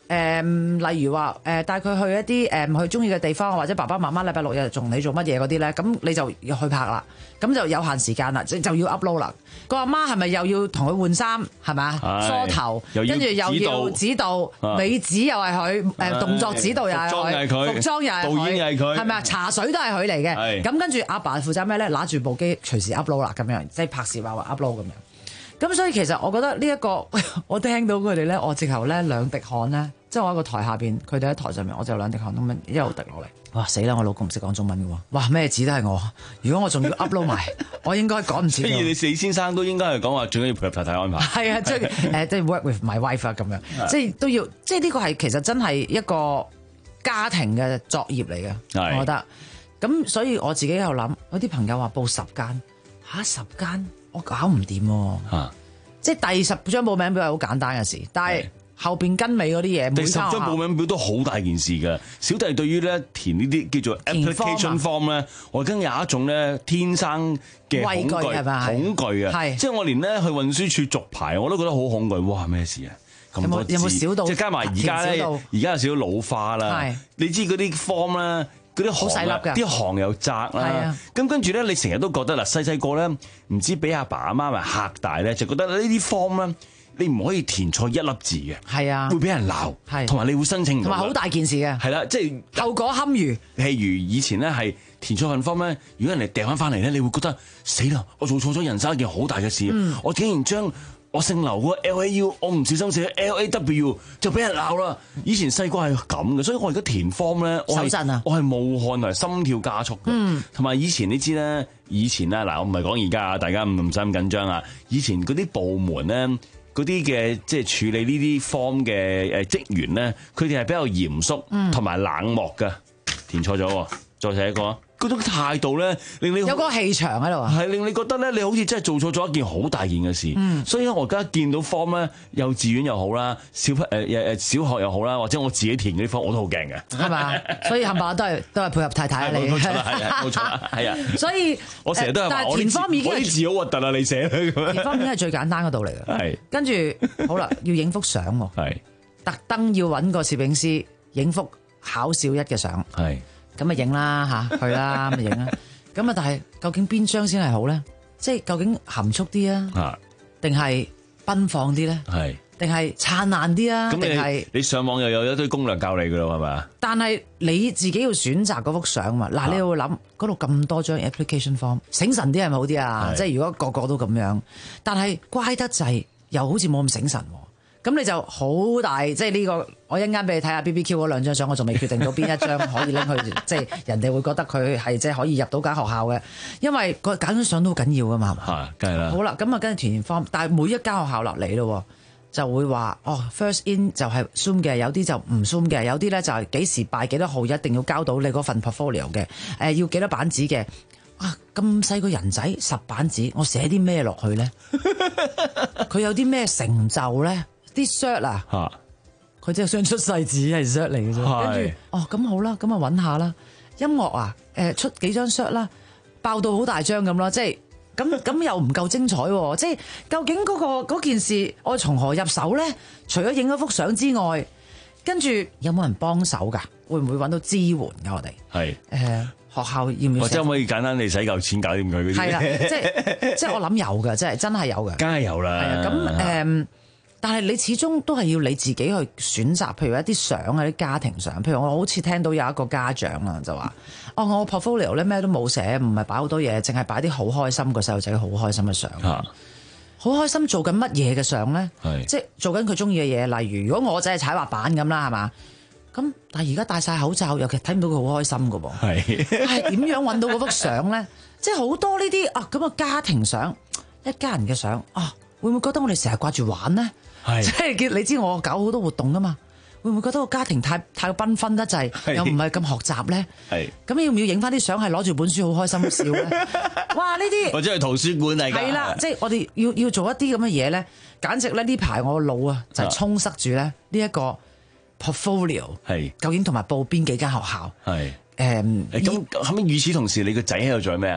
誒，例如話誒帶佢去一啲誒佢中意嘅地方，或者爸爸媽媽禮拜六日仲你做乜嘢嗰啲咧，咁你就要去拍啦，咁就有限時間啦，就要 upload 啦。個阿媽係咪又要同佢換衫係咪？梳頭，跟住又要指導，美指又係佢，誒動作指導又係佢，服裝又係佢，導演又係佢，係咪啊？茶水都係佢嚟嘅。咁跟住阿爸負責咩咧？拿住部機隨時 upload 啦，咁樣即係拍攝話話 upload 咁樣。咁所以其實我覺得呢、這、一個，我聽到佢哋咧，我直頭咧兩滴汗咧，即係我喺個台下邊，佢哋喺台上面，我就兩滴汗咁樣一路滴落嚟。哇死啦！我老公唔識講中文嘅喎，哇咩字都係我。如果我仲要 upload 埋，我應該趕唔切。 所以你四先生都應該係講話最緊要配合太太安排。係啊，即係誒，即係 work with my wife 啊咁樣，即係都要，即係呢個係其實真係一個家庭嘅作業嚟嘅，我覺得。咁所以我自己喺度諗，有啲朋友話報十間嚇十間。我搞唔掂喎，啊、即係第十張報名表係好簡單嘅事，但係後邊跟尾嗰啲嘢， 第十張報名表都好大件事㗎。小弟對於咧填呢啲叫做 application form 咧，我已經有一種咧天生嘅恐懼，恐懼啊！即係我連咧去運輸處續牌我都覺得好恐懼。哇！咩事啊？咁多字，有冇少到？即係加埋而家咧，而家有少少老化啦。你知嗰啲 form 咧？嗰啲行啦，啲行又窄啦，咁跟住咧，你成日都覺得嗱，細細個咧，唔知俾阿爸阿媽咪嚇大咧，就覺得呢啲 form 咧，你唔可以填錯一粒字嘅，係啊，會俾人鬧，係，同埋你會申請唔到，同埋好大件事嘅，係啦，即係後果堪虞。譬如以前咧係填錯份 form 咧，如果人哋掟翻翻嚟咧，你會覺得死啦，我做錯咗人生一件好大嘅事，嗯、我竟然將我姓劉嗰個 L A U， 我唔小心寫 L A W 就俾人鬧啦。以前細個係咁嘅，所以我而家填 form 咧，我係我係冒汗啊，心跳加速嘅。嗯，同埋以前你知咧，以前咧嗱，我唔係講而家啊，大家唔唔使咁緊張啊。以前嗰啲部門咧，嗰啲嘅即係處理呢啲 form 嘅誒職員咧，佢哋係比較嚴肅同埋冷漠嘅。填錯咗，再寫一個。嗰種態度咧，令你有個氣場喺度啊，係令你覺得咧，你好似真係做錯咗一件好大件嘅事。嗯，所以我而家見到 form 咧，幼稚園又好啦，小誒誒誒小學又好啦，或者我自己填嗰啲 form 我都好驚嘅，係嘛？所以冚唪唥都係都係配合太太你。冇錯啦，係啊，冇錯啦，係啊。所以我成日都係話，我填 form 已經啲字好核突啊！你寫填 form 已經係最簡單嗰度嚟嘅。係跟住好啦，要影幅相喎，係特登要揾個攝影師影幅考小一嘅相，係。咁咪影啦嚇，去啦咪影啦。咁啊，但係究竟邊張先係好咧？即係究竟含蓄啲啊，定係奔放啲咧？係定係燦爛啲啊？定係你上網又有一堆攻略教你噶啦，係咪？但係你自己要選擇嗰幅相嘛。嗱，你會諗嗰度咁多張 application form， 醒神啲係咪好啲啊？即係如果個個都咁樣，但係乖得滯又好似冇咁醒神。咁你就好大，即係呢個我一陣間俾你睇下 B B Q 嗰兩張相，我仲未決定到邊一張可以拎去，即係人哋會覺得佢係即係可以入到間學校嘅，因為個揀張相都好緊要噶嘛，係嘛？係，梗係啦。好啦，咁啊跟住填填 form，但係每一間學校落嚟咯，就會話哦 first in 就係 Zoom 嘅，有啲就唔 Zoom 嘅，有啲咧就係幾時拜幾多號一定要交到你嗰份 portfolio 嘅，誒要幾多版紙嘅。啊！咁細個人仔十版紙，我寫啲咩落去咧？佢有啲咩成就咧？啲 cert 啊，佢只係想出世紙係 cert 嚟嘅啫。跟住哦，咁好啦，咁啊揾下啦。音樂啊，誒出幾張 cert 啦，爆到好大張咁啦，即係咁咁又唔夠精彩喎。即係究竟嗰個嗰件事我從何入手咧？除咗影咗幅相之外，跟住有冇人幫手㗎？會唔會揾到支援㗎？我哋係誒。學校要唔要？或者可以簡單你使夠錢搞掂佢嗰啲？係啦，即係即係我諗有嘅，即係真係有嘅。梗係有啦。係啊，咁誒、嗯，但係你始終都係要你自己去選擇，譬如一啲相啊，啲家庭相。譬如我好似聽到有一個家長啊，就話：哦，我 portfolio 咧咩都冇寫，唔係擺好多嘢，淨係擺啲好開心個細路仔好開心嘅相。啊好開心做緊乜嘢嘅相咧？係即係做緊佢中意嘅嘢，例如如果我仔係踩滑板咁啦，係嘛？咁但係而家戴晒口罩，尤其睇唔到佢好開心噶噃。係係點樣揾到嗰幅相咧？即係好多呢啲啊咁嘅家庭相，一家人嘅相啊，會唔會覺得我哋成日掛住玩咧？係即係叫你知我搞好多活動噶嘛？會唔會覺得個家庭太太繽紛得滯，又唔係咁學習咧？係咁要唔要影翻啲相係攞住本書好開心笑咧？哇！呢啲或者係圖書館嚟㗎。係啦，即係我哋要要做一啲咁嘅嘢咧，簡直咧呢排我腦啊就係充塞住咧呢一個 portfolio 係究竟同埋報邊幾間學校係誒咁後尾與此同時，你個仔喺度做咩啊？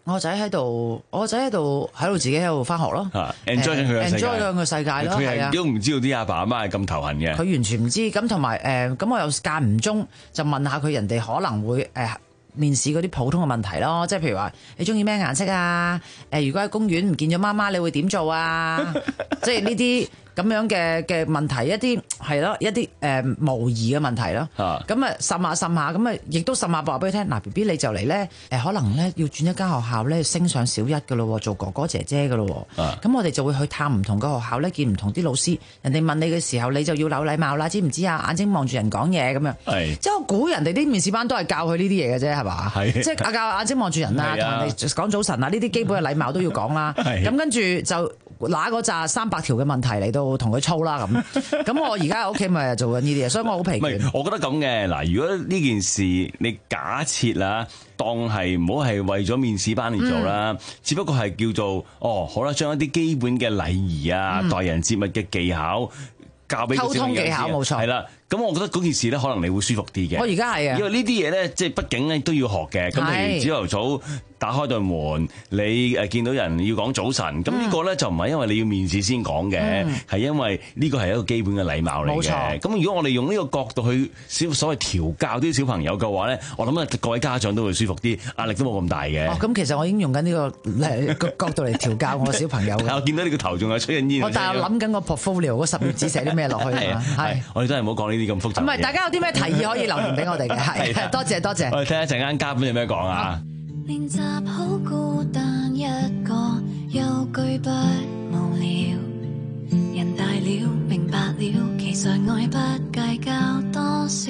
我仔喺度，我仔喺度喺度自己喺度翻學咯 ，enjoy 緊佢嘅世界 enjoy 緊個世界咯，係啊， 都唔知道啲阿爸阿媽係咁頭痕嘅。 佢完全唔知，咁同埋誒，咁、呃、我又間唔中就問下佢，人哋可能會誒、呃、面試嗰啲普通嘅問題咯，即係譬如話你中意咩顏色啊？誒、呃，如果喺公園唔見咗媽媽，你會點做啊？即係呢啲。咁樣嘅嘅問題，一啲係咯，一啲誒、呃、模擬嘅問題咯。咁啊，滲下滲下，咁啊，亦都滲下話俾佢聽。嗱 B B 你就嚟咧，誒可能咧要轉一間學校咧，升上小一嘅咯，做哥哥姐姐嘅咯。咁、啊、我哋就會去探唔同嘅學校咧，見唔同啲老師。人哋問你嘅時候，你就要有禮貌啦，知唔知啊？眼睛望住人講嘢咁樣。係。即係我估人哋啲面試班都係教佢呢啲嘢嘅啫，係嘛？係。即係教眼睛望住人啊，同人哋講早晨啊，呢啲基本嘅禮貌都要講啦。咁跟住就拿嗰紮三百條嘅問題嚟到。同佢操啦咁，咁我而家喺屋企咪做緊呢啲嘢，所以我好疲倦。唔係， 我覺得咁嘅嗱，如果呢件事你假設啦，當係唔好係為咗面試班嚟做啦，嗯、只不過係叫做哦，好啦，將一啲基本嘅禮儀啊、嗯、待人接物嘅技巧教俾溝通技巧冇錯， 係啦。咁我覺得嗰件事咧，可能你會舒服啲嘅。 我而家係啊， 因為呢啲嘢咧，即係畢竟咧都要學嘅。咁譬如朝頭早打開對門，你誒見到人要講早晨，咁呢個咧就唔係因為你要面試先講嘅，係、嗯、因為呢個係一個基本嘅禮貌嚟嘅。冇錯。咁如果我哋用呢個角度去小所謂調教啲小朋友嘅話咧，我諗啊各位家長都會舒服啲，壓力都冇咁大嘅。 哦，咁其實我已經用緊呢個角度嚟調教我嘅小朋友。 我見到你個頭仲有出緊煙。 我但係諗緊個 portfolio 嗰十頁紙寫啲咩落去啊？係。 我哋真係唔好講呢啲咁複雜。 唔係，大家有啲咩提議可以留言俾我哋嘅？係，多謝多謝。 我哋聽一陣間嘉賓有咩講啊？ 練習好孤單一個，又懼不無聊。人大了，明白了，其實愛不計較多少。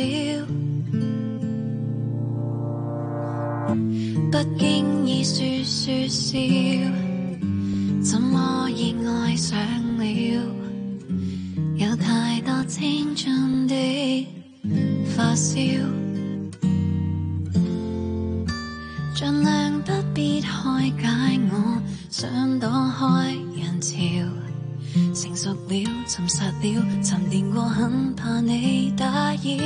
不經意說說笑，怎麼已愛上了？有太多青春的發燒。盡量不必開解我，想躲開人潮。成熟了，沉實了，沉澱過，很怕你打擾。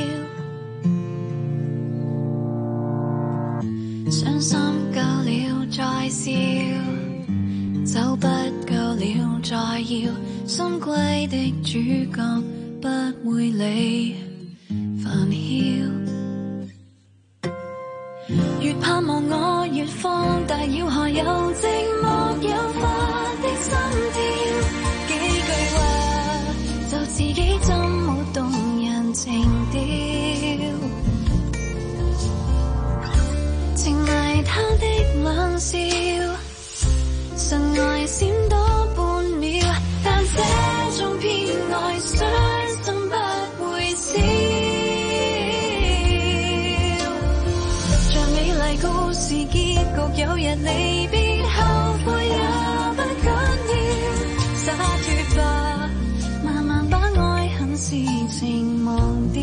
傷心夠了再笑，走不夠了再要。心悸的主角不會理煩囂。越盼望我越放大，要何有寂寞誘發的心跳？幾句話就自己怎冇動人情調？情迷他的冷笑，神愛閃躲半秒，但這種偏愛傷心不會少。故事結局有日離別，後悔也不緊要，灑脫吧，慢慢把愛恨事情忘掉。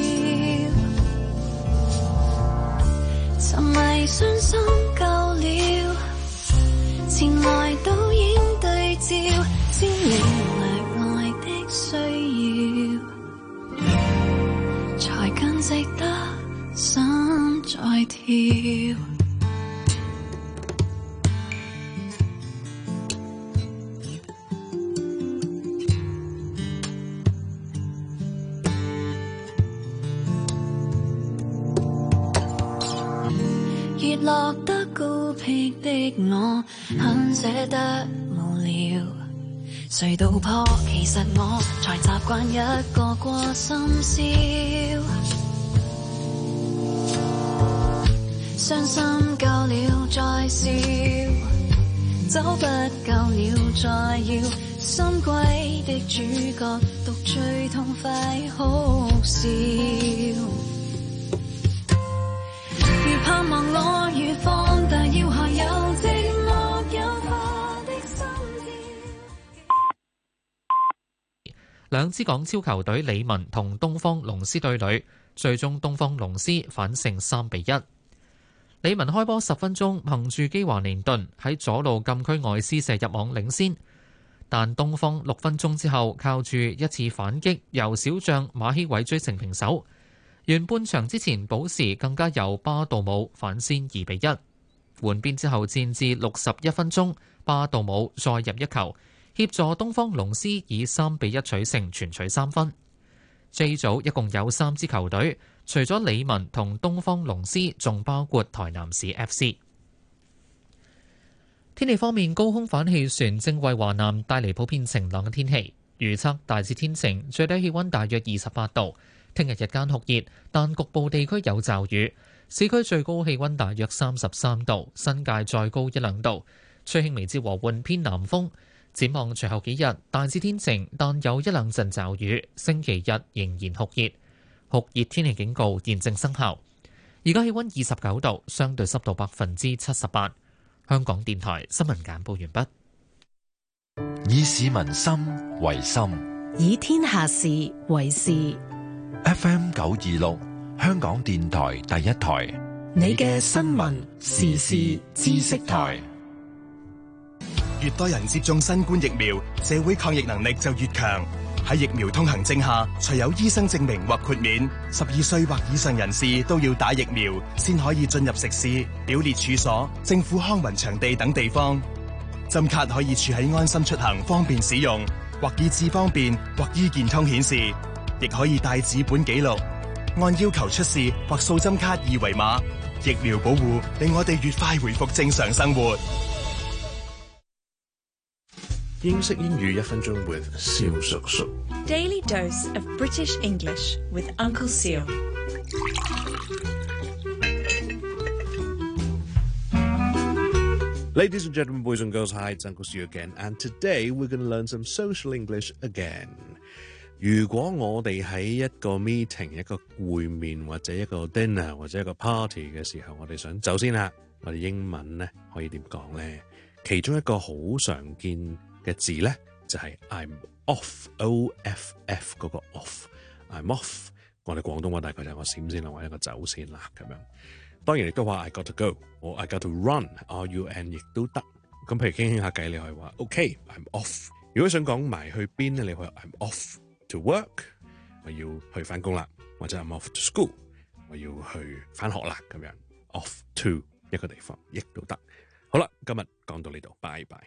沉迷傷心夠了，前來倒影對照，先領略愛的需要，才更值得心再跳。跌落得孤僻的我，很捨得無聊。隧道坡，其實我才習慣一個過深宵。傷心夠了再笑，走不夠了再要。心悸的主角，獨最痛快哭笑。越盼望我越放大，要何有寂寞誘發的心跳。 兩支港超球隊李文同東方龍獅對壘，最終東方龍獅反勝三比一。李文開波十分鐘，憑住基華連頓喺左路禁區外施射入網領先，但東方六分鐘之後靠住一次反擊，由小將馬希偉追成平手。完半場之前補時更加由巴道姆反先二比一。 換邊之後戰至六十一分鐘，巴杜姆再入一球，協助東方龍獅以三比一取勝，全取三分。J 組一共有三支球隊，除咗理文同東方龍獅，仲包括台南市 F C。天氣方面，高空反氣旋正為華南帶嚟普遍晴朗嘅天氣，預測大致天晴，最低氣溫大約二十八度。聽日日間酷熱，但局部地區有驟雨。市區最高氣溫大約三十三度，新界再高一兩度。吹輕微至和緩偏南風。展望隨後幾日大致天晴，但有一兩陣驟雨。星期日仍然酷熱，酷熱天氣警告現正生效。而家氣溫二十九度，相對濕度百分之七十八。香港電台新聞簡報完畢。以市民心為心， 以天下事為事。 F M 九二六，香港電台第一台， 你嘅新聞時事知識台。 越多人接種新冠疫苗，社會抗疫能力就越強。喺疫苗通行證下，除有醫生證明或豁免，十二歲或以上人士都要打疫苗，先可以進入食肆、表列處所、政府康文場地等地方。針卡可以儲喺安心出行，方便使用，或以智方便，或醫健通顯示，亦可以帶紙本記錄，按要求出示或掃針卡二維碼。疫苗保護令我哋越快回復正常生活。 英式英語一分鐘 with 蕭叔叔。 Daily dose of British English with Uncle Seal. Ladies and gentlemen, boys and girls, hi, it's Uncle Seal again, and today we're going to learn some social English again. 如果我哋喺一個 meeting、一個會面或者一個 dinner 或者一個 party 嘅時候，我哋想走先啦，我哋英文咧可以點講咧？其中一個好常見嘅字咧就係、是、I'm off O F F 嗰個 off I'm off 我哋廣東話大概就係我閃先啦，或者個走先啦咁樣。當然亦都話 I got to go 我 I got to run R U N 亦都得。咁譬如傾傾下偈，你可以話 OK I'm off。如果想講埋去邊咧，你可以話 I'm off to work 我要去翻工啦，或者 I'm off to school 我要去翻學啦咁樣。off to 一個地方亦都得。好啦，今日講到呢度，拜拜。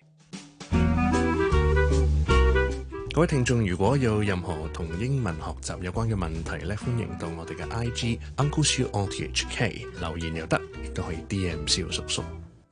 各位聽眾，如果有任何同英文學習有關嘅問題咧，歡迎到我哋嘅 I G Uncle Siu O T H K 留言又得，亦都可以 D M 蕭叔叔。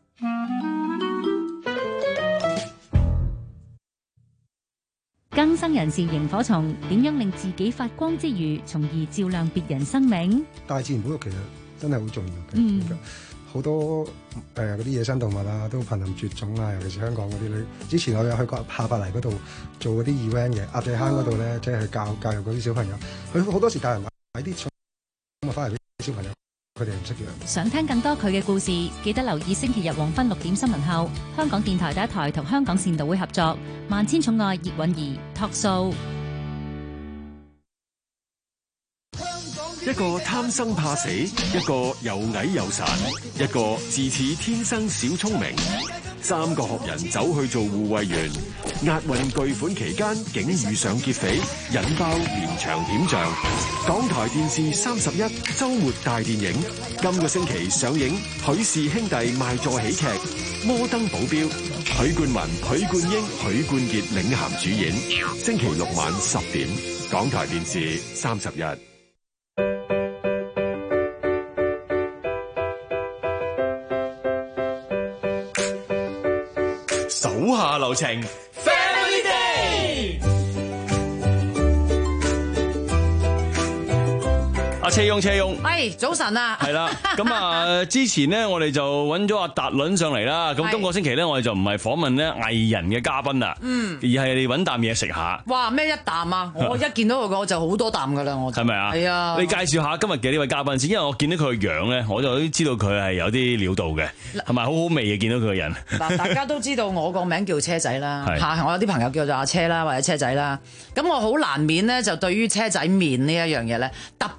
更生人士螢火蟲點樣令自己發光之餘，從而照亮別人生命？ 大自然保育其實真係好重要嘅。 嗯。 好多誒嗰啲野生動物啊，都瀕臨絕種啊！尤其是香港嗰啲咧。之前我有去過下白泥嗰度做嗰啲 event 嘅，鴨仔坑嗰度咧，即係去教教育嗰啲小朋友。佢好多時帶人買啲寵物翻嚟俾小朋友，佢哋唔識養。 想聽更多佢嘅故事，記得留意星期日黃昏六點新聞後，香港電台第一台同香港善導會合作《萬千寵愛葉韻儀》Talk Show。 一個貪生怕死，一個又矮又殘，一個自恃天生小聰明。三個學人走去做護衛員，押運巨款期間竟遇上劫匪，引爆連場險象。港台電視三十一週末大電影，今個星期上映許氏兄弟賣座喜劇《摩登保鏢》，許冠文、許冠英、許冠傑領銜主演。星期六晚十點，港台電視三十一。 手下留情 ，Family Day。 阿車雍，車雍， 喂，早晨啊， 係啦，咁啊，之前咧我哋就揾咗阿達倫上嚟啦，咁今個星期咧我哋就唔係訪問咧藝人嘅嘉賓啦，嗯，而係揾啖嘢食下。 哇，咩一啖啊？我一見到佢我就好多啖噶啦，我係咪啊？係啊， 你介紹下今日嘅呢位嘉賓先，因為我見到佢個樣咧，我就都知道佢係有啲料到嘅，同埋好好味嘅，見到佢個人。 嗱，大家都知道我個名叫車仔啦，嚇，我有啲朋友叫做阿車啦，或者車仔啦，咁我好難免咧就對於車仔麵呢一樣嘢咧特別有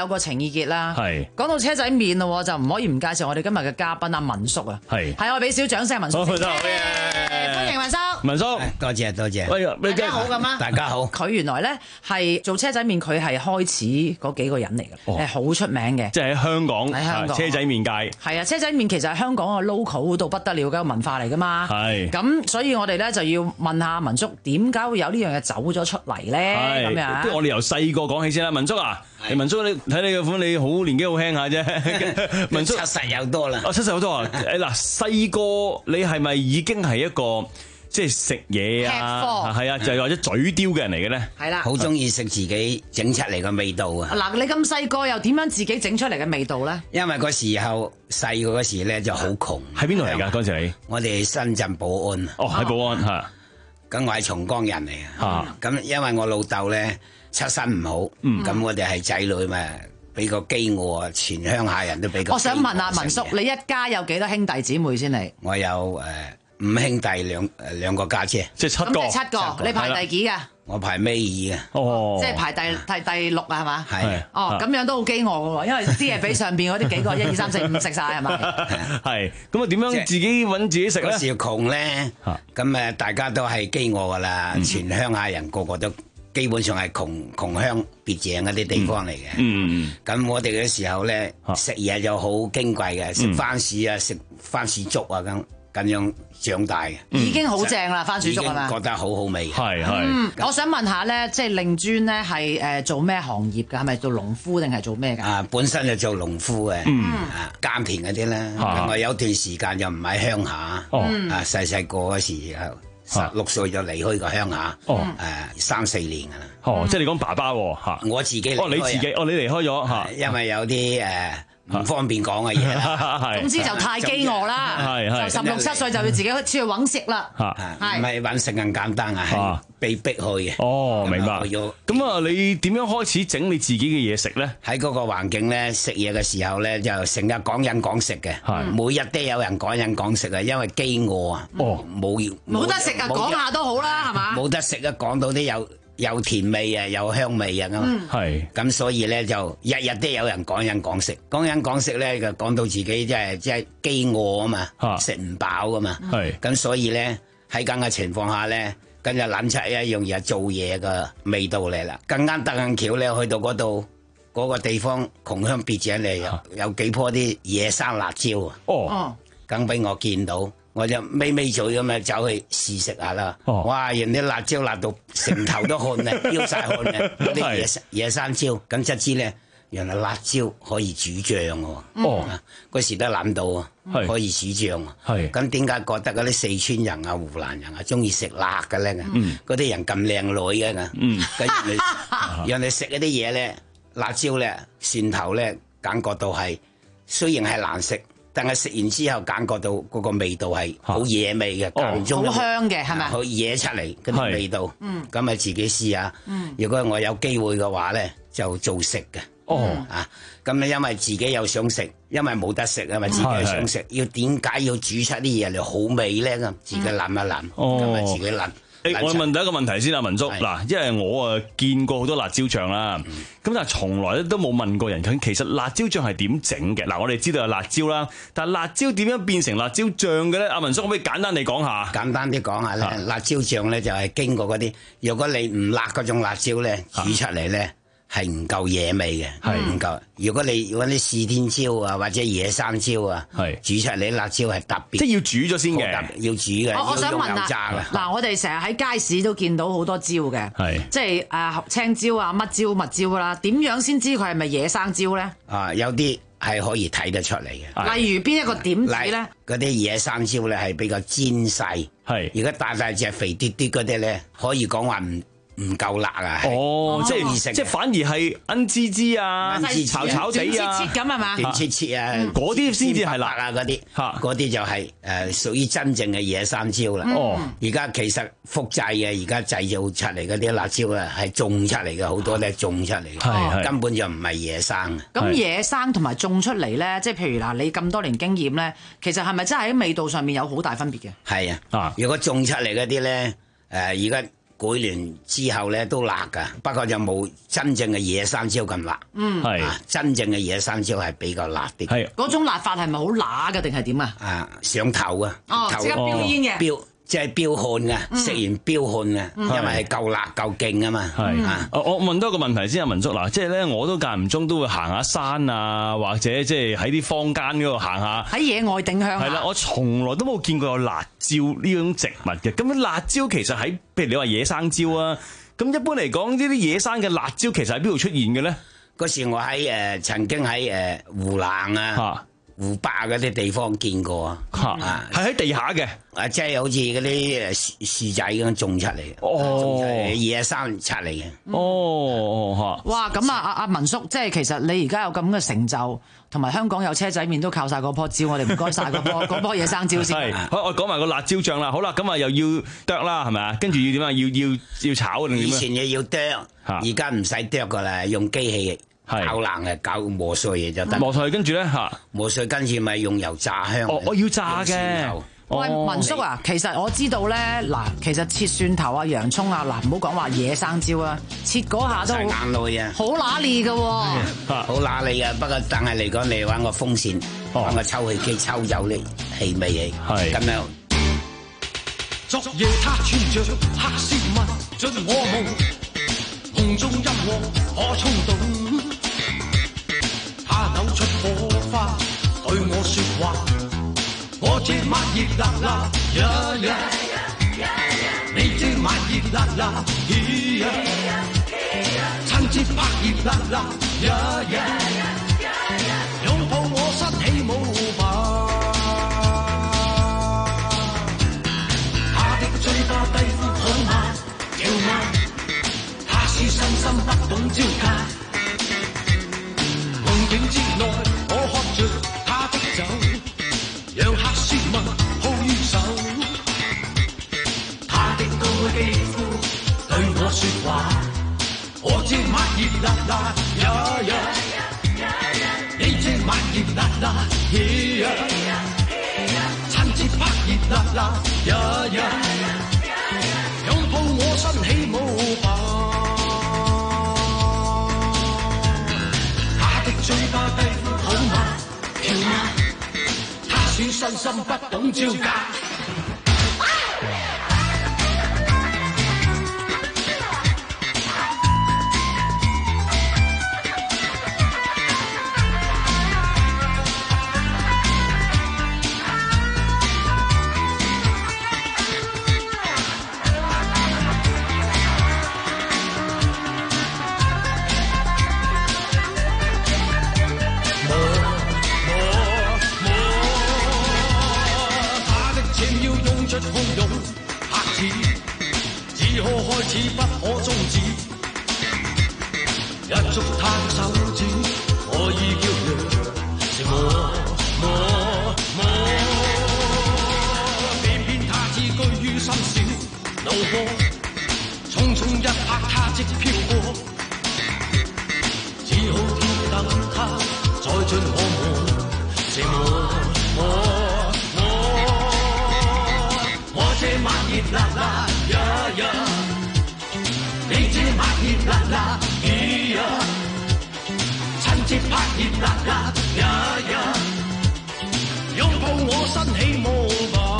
過情意結啦。 係講到車仔麵咯，就唔可以唔介紹我哋今日嘅嘉賓阿文叔啊。 係係我俾少掌聲文叔。 好， 歡迎文叔。 文叔， 多謝多謝。 大家好咁啊！ 大家好。 佢原來咧係做車仔麵，佢係開始嗰幾個人嚟嘅，係好出名嘅。 即係喺香港， 喺香港車仔麵界。 係啊，車仔麵其實係香港嘅 local 到不得了嘅一個文化嚟噶嘛。係。咁所以我哋咧就要問下文叔，點解會有呢樣嘢走咗出嚟咧？咁樣。 不如我哋由細個講起先啦，文叔啊，文叔你睇你嘅款，你好年紀好輕下啫。文叔七十有多啦。 哦，七十有多啊！誒嗱，細個你係咪已經係一個？即係食嘢啊，係啊，就係或者嘴刁嘅人嚟嘅咧， 係啦， 好中意食自己整出嚟嘅味道啊！ 嗱，你咁細個又點樣自己整出嚟嘅味道咧？ 因為嗰時候細個嗰時咧就好窮， 喺邊度嚟㗎？嗰陣時你我哋深圳寶安哦，喺寶安嚇， 咁我係松江人嚟啊，咁因為我老豆咧出身唔好，咁我哋係仔女嘛，比較飢餓啊，全鄉下人都比較。 我想問下文叔，你一家有幾多兄弟姊妹先嚟？ 我有誒。五兄弟兩誒兩個家姐， 即係七個。 咁即係七個，你排第幾㗎？ 我排尾二嘅。 哦， 即係排第第第六啊，係嘛？ 係。 哦，咁樣都好飢餓嘅喎，因為啲嘢俾上邊嗰啲幾個一二三四五食晒係咪？ 係。咁啊點樣自己揾自己食咧？ 嗰時窮咧，咁誒大家都係飢餓㗎啦，全鄉下人個個都基本上係窮窮鄉別井嗰啲地方嚟嘅。嗯嗯。咁我哋嘅時候咧食嘢就好矜貴嘅，食番薯啊，食番薯粥啊咁。咁樣長大嘅， 已經好正啦！番薯粥係嘛？ 覺得好好味。 係係。 嗯，我想問下咧，即係令尊咧係誒做咩行業㗎？係咪做農夫定係做咩㗎？ 啊，本身就做農夫嘅，啊耕田嗰啲啦。咁我有段時間又唔喺鄉下，啊細細個嗰時候十六歲就離開個鄉下，誒三四年㗎啦。 哦，即係你講爸爸嚇， 我自己哦你自己，哦你離開咗嚇， 因為有啲誒。唔方便講嘅嘢， 總之就太飢餓啦，就十六七歲就要自己出去揾食啦， 唔係揾食咁簡單啊，係被迫去嘅。 哦，明白。咁啊，你點樣開始整你自己嘅嘢食咧？ 喺嗰個環境咧，食嘢嘅時候咧，就成日講人講食嘅，每日都有人講人講食啊，因為飢餓啊，哦，冇冇得食啊，講下都好啦，係嘛？ 冇得食啊，講到啲有。有甜味啊，有香味啊咁，係咁所以咧就日日都有人講人講食，講人講食咧就講到自己即係即係飢餓啊嘛，食唔飽噶嘛，係咁所以咧喺咁嘅情況下咧，跟住諗出一樣嘢做嘢嘅味道嚟啦，更啱得咁巧咧，去到嗰度嗰個地方窮鄉別井嚟，有有幾棵啲野生辣椒啊，哦，咁俾我見到。我就咪咪嘴咁啊，走去試食下啦。哦、哇！人啲辣椒辣到成頭都汗啊，飆晒汗啊！嗰啲野野生椒，咁就知咧，原來辣椒可以煮醬喎。哦，嗰時都諗到啊，可以煮醬。係咁點解覺得嗰啲四川人啊、湖南人啊中意食辣嘅咧？嗯，嗰啲人咁靚女嘅，嗯，跟住人哋食嗰啲嘢咧，辣椒咧、蒜頭咧，感覺到係雖然係難食。但係食完之後，感覺到嗰個味道係好野味嘅，間中好香嘅係咪？ 好野出嚟嗰啲味道，咁咪自己試下。如果我有機會嘅話咧，就做食嘅。哦，啊，咁你因為自己又想食，因為冇得食啊嘛，自己又想食，要點解要煮出啲嘢嚟好味咧？咁自己諗一諗，咁咪自己諗。 誒，我問第一個問題先啊，文叔嗱，因為我啊見過好多辣椒醬啦，咁但係從來咧都冇問過人，咁其實辣椒醬係點整嘅？嗱，我哋知道有辣椒啦，但係辣椒點樣變成辣椒醬嘅咧？阿文叔可唔可以簡單地講下？ 簡單啲講下咧，辣椒醬咧就係經過嗰啲，如果你唔辣嗰種辣椒咧，煮出嚟咧。係唔夠野味嘅，係唔夠。如果你揾啲試天椒啊，或者野生椒啊，係煮出嚟啲辣椒係特別， 即係要煮咗先嘅， 要煮嘅。 我我想問啊，嗱，我哋成日喺街市都見到好多椒嘅，係即係誒青椒啊、乜椒、乜椒啦，點樣先知佢係咪野生椒咧？ 啊，有啲係可以睇得出嚟嘅。 例如邊一個點子咧？ 嗰啲野生椒咧係比較尖細，係如果大大隻肥嘟嘟嗰啲咧，可以講話唔。唔夠辣啊！ 哦，即係即係反而係恩滋滋啊，炒炒地啊， 切切咁係嘛？ 斷切切啊， 嗰啲先至係辣啊！嗰啲嗰啲就係誒屬於真正嘅野生椒啦。哦，而家其實複製嘅，而家製造出嚟嗰啲辣椒啊，係種出嚟嘅，好多咧種出嚟嘅，根本就唔係野生嘅。 咁野生同埋種出嚟咧，即係譬如嗱，你咁多年經驗咧，其實係咪真係喺味道上面有好大分別嘅？ 係啊，如果種出嚟嗰啲咧，誒而家。 改良之後咧都辣噶，不過就冇真正嘅野生椒咁辣。 嗯， 係、 啊、真正嘅野生椒係比較辣啲。 係嗰種辣法係咪好乸嘅定係點啊？ 啊，上頭啊！ 哦，即刻飆煙嘅。 飆即係飆汗嘅，食完飆汗嘅，因為係夠辣夠勁啊嘛。 係啊，我我問多個問題先啊，文叔嗱，即係咧我都間唔中都會行下山啊，或者即係喺啲坊間嗰度行下。 喺野外定向。 係啦，我從來都冇見過有辣椒呢種植物嘅。咁辣椒其實喺譬如你話野生椒啊，咁一般嚟講呢啲野生嘅辣椒其實喺邊度出現嘅咧？ 嗰時我喺誒、呃、曾經喺誒、呃、湖南啊。湖北嗰啲地方見過啊，啊係喺地下嘅， 啊即係好似嗰啲樹樹仔咁種出嚟，哦，野生出嚟嘅， 哦，嚇！ 哇，咁啊，阿阿文叔，即係其實你而家有咁嘅成就，同埋香港有車仔麵都靠晒嗰棵椒，我哋唔該晒嗰棵嗰棵野生椒先。 係，好，我講埋個辣椒醬啦，好啦，咁啊又要剁啦，係咪啊？跟住要點啊？要要要炒定點啊？ 以前要要剁，而家唔使剁噶啦，用機器。搞爛嘅，搞磨碎就得。 磨碎跟住咧嚇， 磨碎跟住咪用油炸香。 哦，我要炸嘅。 喂，文叔啊，其實我知道咧，嗱，其實切蒜頭啊、洋葱啊，嗱，唔好講話野生椒啊，切嗰下都好硬類啊， 好揦脷嘅喎， 好揦脷啊！不過但係嚟講，你揾個風扇，揾個抽氣機抽走啲氣味嚟，係咁樣。 昨夜他穿着黑絲襪進我夢，夢中音樂可衝動。扭出火花對我說話，我這晚熱辣辣呀呀，你這晚熱辣辣咿呀，親切拍熱辣辣呀呀，擁抱我身起舞吧，他的嘴巴低呼好嗎跳嗎，他是身心不懂招架。夢境之內，我喝着他的酒，讓黑絲襪抱於手。他的高肌膚對我說話，我這晚熱辣辣呀呀，你這晚熱辣辣咿呀，親切拍熱辣辣呀呀，擁抱我身起舞吧。嘴巴低呼好嗎跳嗎，他選身心不懂招架。只可開始不可終止，一觸他的手指，可以叫人是我我我，偏偏他只居於深小路過，匆匆一拍他即飄過，只好天等他再進可我是我我我，我這晚熱辣辣呀呀，你這晚熱辣辣咿呀，親切拍熱辣辣呀呀，擁抱我身起舞吧，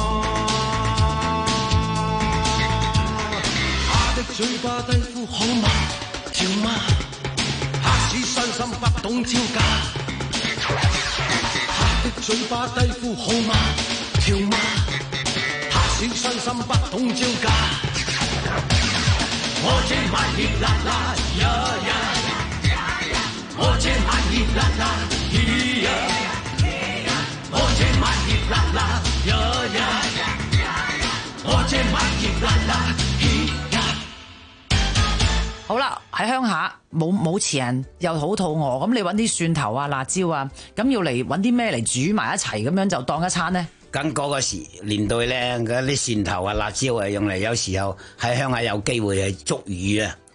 他的嘴巴低呼好嗎跳嗎，他使身心不懂招架，他的嘴巴低呼好嗎跳嗎，他使身心不懂招架。我這晚熱辣辣呀呀，我這晚熱辣辣咿呀，我這晚熱辣辣呀呀，我這晚熱辣辣咿呀。 好啦，喺鄉下冇冇錢又好肚餓，咁你揾啲蒜頭啊、辣椒啊，咁要嚟揾啲咩嚟煮埋一齊，咁樣就當一餐呢？ 咁嗰個時年代咧，嗰啲蒜頭啊、辣椒啊用嚟，有時候喺鄉下有機會係捉魚啊。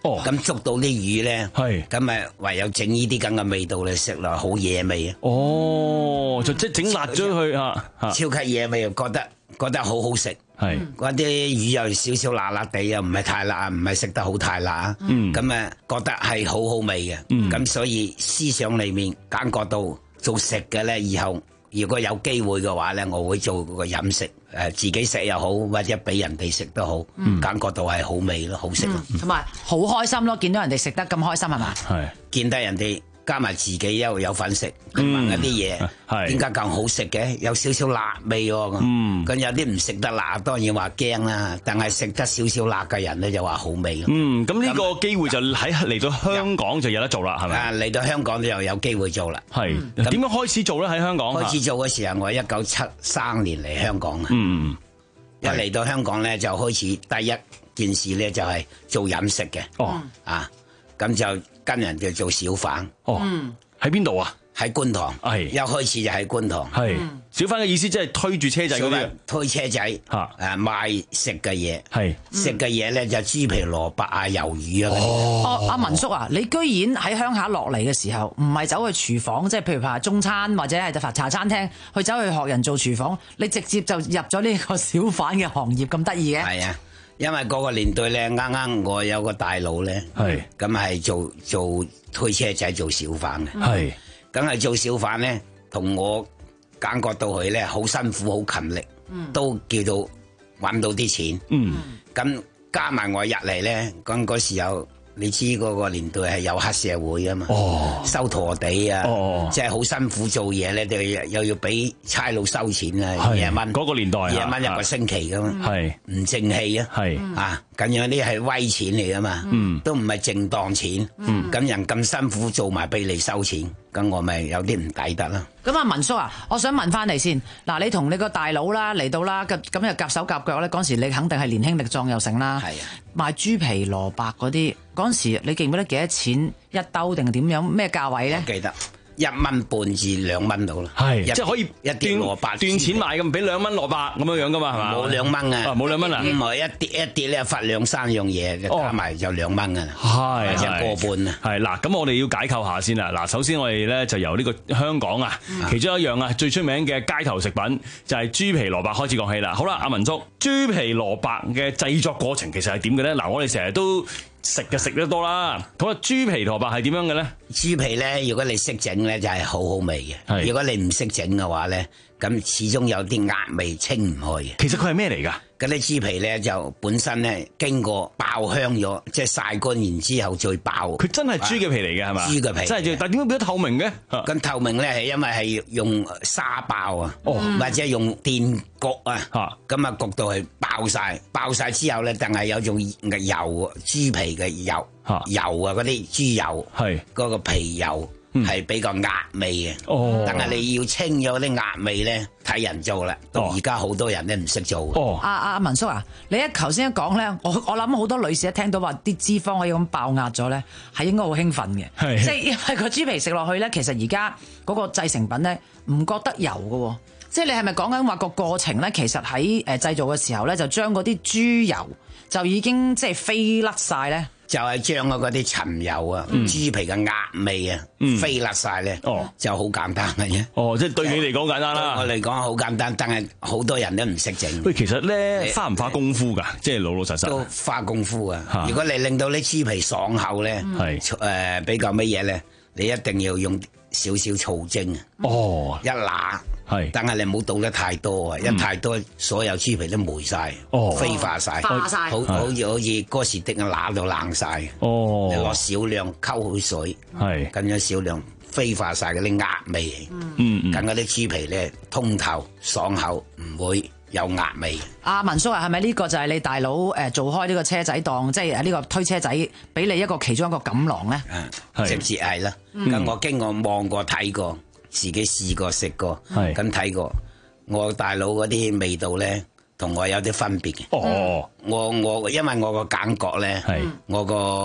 哦，咁捉到啲魚咧，係咁咪唯有整呢啲咁嘅味道嚟食落，好野味啊！ 哦，就即係整辣咗佢啊， 超級野味，覺得覺得好好食。係嗰啲魚又少少辣辣地，又唔係太辣，唔係食得好太辣。嗯，咁啊覺得係好好味嘅。嗯，咁所以思想裏面感覺到做食嘅咧，以後如果有機會嘅話咧，我會做個飲食，誒自己食又好，或者俾人哋食都好，嗯、感覺到係好味咯，好食咯， 同埋好開心咯，見到人哋食得咁開心係嘛？ 係見得人哋。加埋自己又有份食，咁問一啲嘢，點解咁好食嘅？有少少辣味喎，咁、嗯，咁有啲唔食得辣，當然話驚啦。但係食得少少辣嘅人咧，就話好味咯。 嗯，咁呢個機會就喺嚟到香港就有得做啦，係咪？ 啊，嚟到香港就又有機會做啦。係， 點樣開始做咧？喺香港開始做嘅時候，我一九七三年嚟香港啊。嗯，一嚟到香港咧，就開始第一件事咧，就係做飲食嘅。哦，啊，咁就。跟人哋做小販， 哦，喺邊度啊？ 喺觀塘，係一開始就喺觀塘， 係小販嘅意思即係推住車仔嗰啲， 推車仔嚇，誒賣食嘅嘢， 係食嘅嘢咧就豬皮蘿蔔啊、魷魚啊。 哦，阿文叔啊，你居然喺鄉下落嚟嘅時候，唔係走去廚房，即係譬如話中餐或者係茶餐廳，去走去學人做廚房，你直接就入咗呢個小販嘅行業，咁得意嘅？ 係啊。因為嗰個年代咧，啱啱我有個大佬咧，係咁係做做推車仔做小販嘅，係梗係做小販咧，同我感覺到佢咧好辛苦、好勤力，嗯、都叫做搵到啲錢。嗯，咁加埋我入嚟咧，咁嗰時候你知嗰個年代係有黑社會啊嘛，哦、收陀地啊，哦、即係好辛苦做嘢咧，就又要俾差佬收錢啊，廿蚊嗰個年代， 廿蚊一個星期噶嘛，係唔正氣啊，係啊，咁樣啲係威錢嚟噶嘛，嗯、都唔係正當錢，咁、嗯、人咁辛苦做埋俾你收錢，咁我咪有啲唔抵得啦。 咁啊，文叔啊，我想問翻你先，嗱，你同你個大佬啦嚟到啦，咁咁又夾手夾腳咧，嗰時你肯定係年輕力壯又成啦，係啊，賣豬皮蘿蔔嗰啲，嗰時你記唔記得幾多錢一兜定係點樣咩價位咧？ 記得。一蚊半至兩蚊到啦， 係即係可以一啲蘿蔔斷錢賣咁，俾兩蚊蘿蔔咁樣樣噶嘛，係嘛？ 冇兩蚊啊， 冇兩蚊啊， 唔係一啲一啲咧，發兩三樣嘢加埋就兩蚊啊， 係或者個半啊。 係嗱，咁我哋要解構下先啦。嗱，首先我哋咧就由呢個香港啊，其中一樣啊最出名嘅街頭食品就係豬皮蘿蔔開始講起啦。好啦，阿文叔，豬皮蘿蔔嘅製作過程其實係點嘅咧？嗱，我哋成日都食嘅食得多啦，咁啊豬皮蘿蔔係點樣嘅咧？ 豬皮咧，如果你識整咧，就係好好味嘅。如果你唔識整嘅話咧，咁始終有啲壓味清唔開嘅。 其實佢係咩嚟噶？ 嗰啲豬皮咧就本身咧經過爆香咗，即係曬乾然之後再爆。 佢真係豬嘅皮嚟嘅係嘛？ 豬嘅皮， 真係，但係點解變咗透明嘅？ 咁透明咧係因為係用沙爆啊，哦、或者用電焗啊，咁啊焗到係爆晒，爆晒之後咧，但係有種油，豬皮嘅油，啊油啊嗰啲豬油，係嗰個皮油。係比較壓味嘅，哦、但係你要清咗啲壓味咧，睇人做啦。到而家好多人咧唔識做。 哦，阿阿、啊、文叔啊，你一頭先一講咧，我我諗好多女士一聽到話啲脂肪可以咁爆壓咗咧，係應該好興奮嘅。係，即係因為個豬皮食落去咧，其實而家嗰個製成品咧唔覺得油嘅，即係你係咪講緊話個過程咧？其實喺誒製造嘅時候咧，就將嗰啲豬油就已經即係飛甩晒咧。 就係將嗰啲陳油啊、嗯、豬皮嘅壓味啊、嗯、飛甩晒咧，哦、就好簡單嘅啫。 哦，即係對你嚟講簡單啦。 我嚟講好簡單，但係好多人都唔識整。 喂，其實咧花唔花功夫㗎？即係老老實實。 都花功夫啊！如果你令到啲豬皮爽口咧，係誒、嗯呃、比較乜嘢咧？你一定要用少少醋精啊！哦，一揦。係，但係你唔好倒得太多啊！一太多，所有豬皮都霉晒，飛化晒， 化晒， 好好似好似哥士丁啊揦到爛晒。哦，你落少量溝好水，係，咁樣少量飛化晒嗰啲壓味，嗯嗯，咁嗰啲豬皮咧通透爽口，唔會有壓味。 阿文叔啊，係咪呢個就係你大佬誒做開呢個車仔檔，即係呢個推車仔，俾你一個其中一個錦囊咧？ 嗯，直接係啦。咁我經過望過睇過。自己試過食過，咁睇過，我大佬嗰啲味道咧，同我有啲分別嘅。哦，我我因為我個感覺咧，我個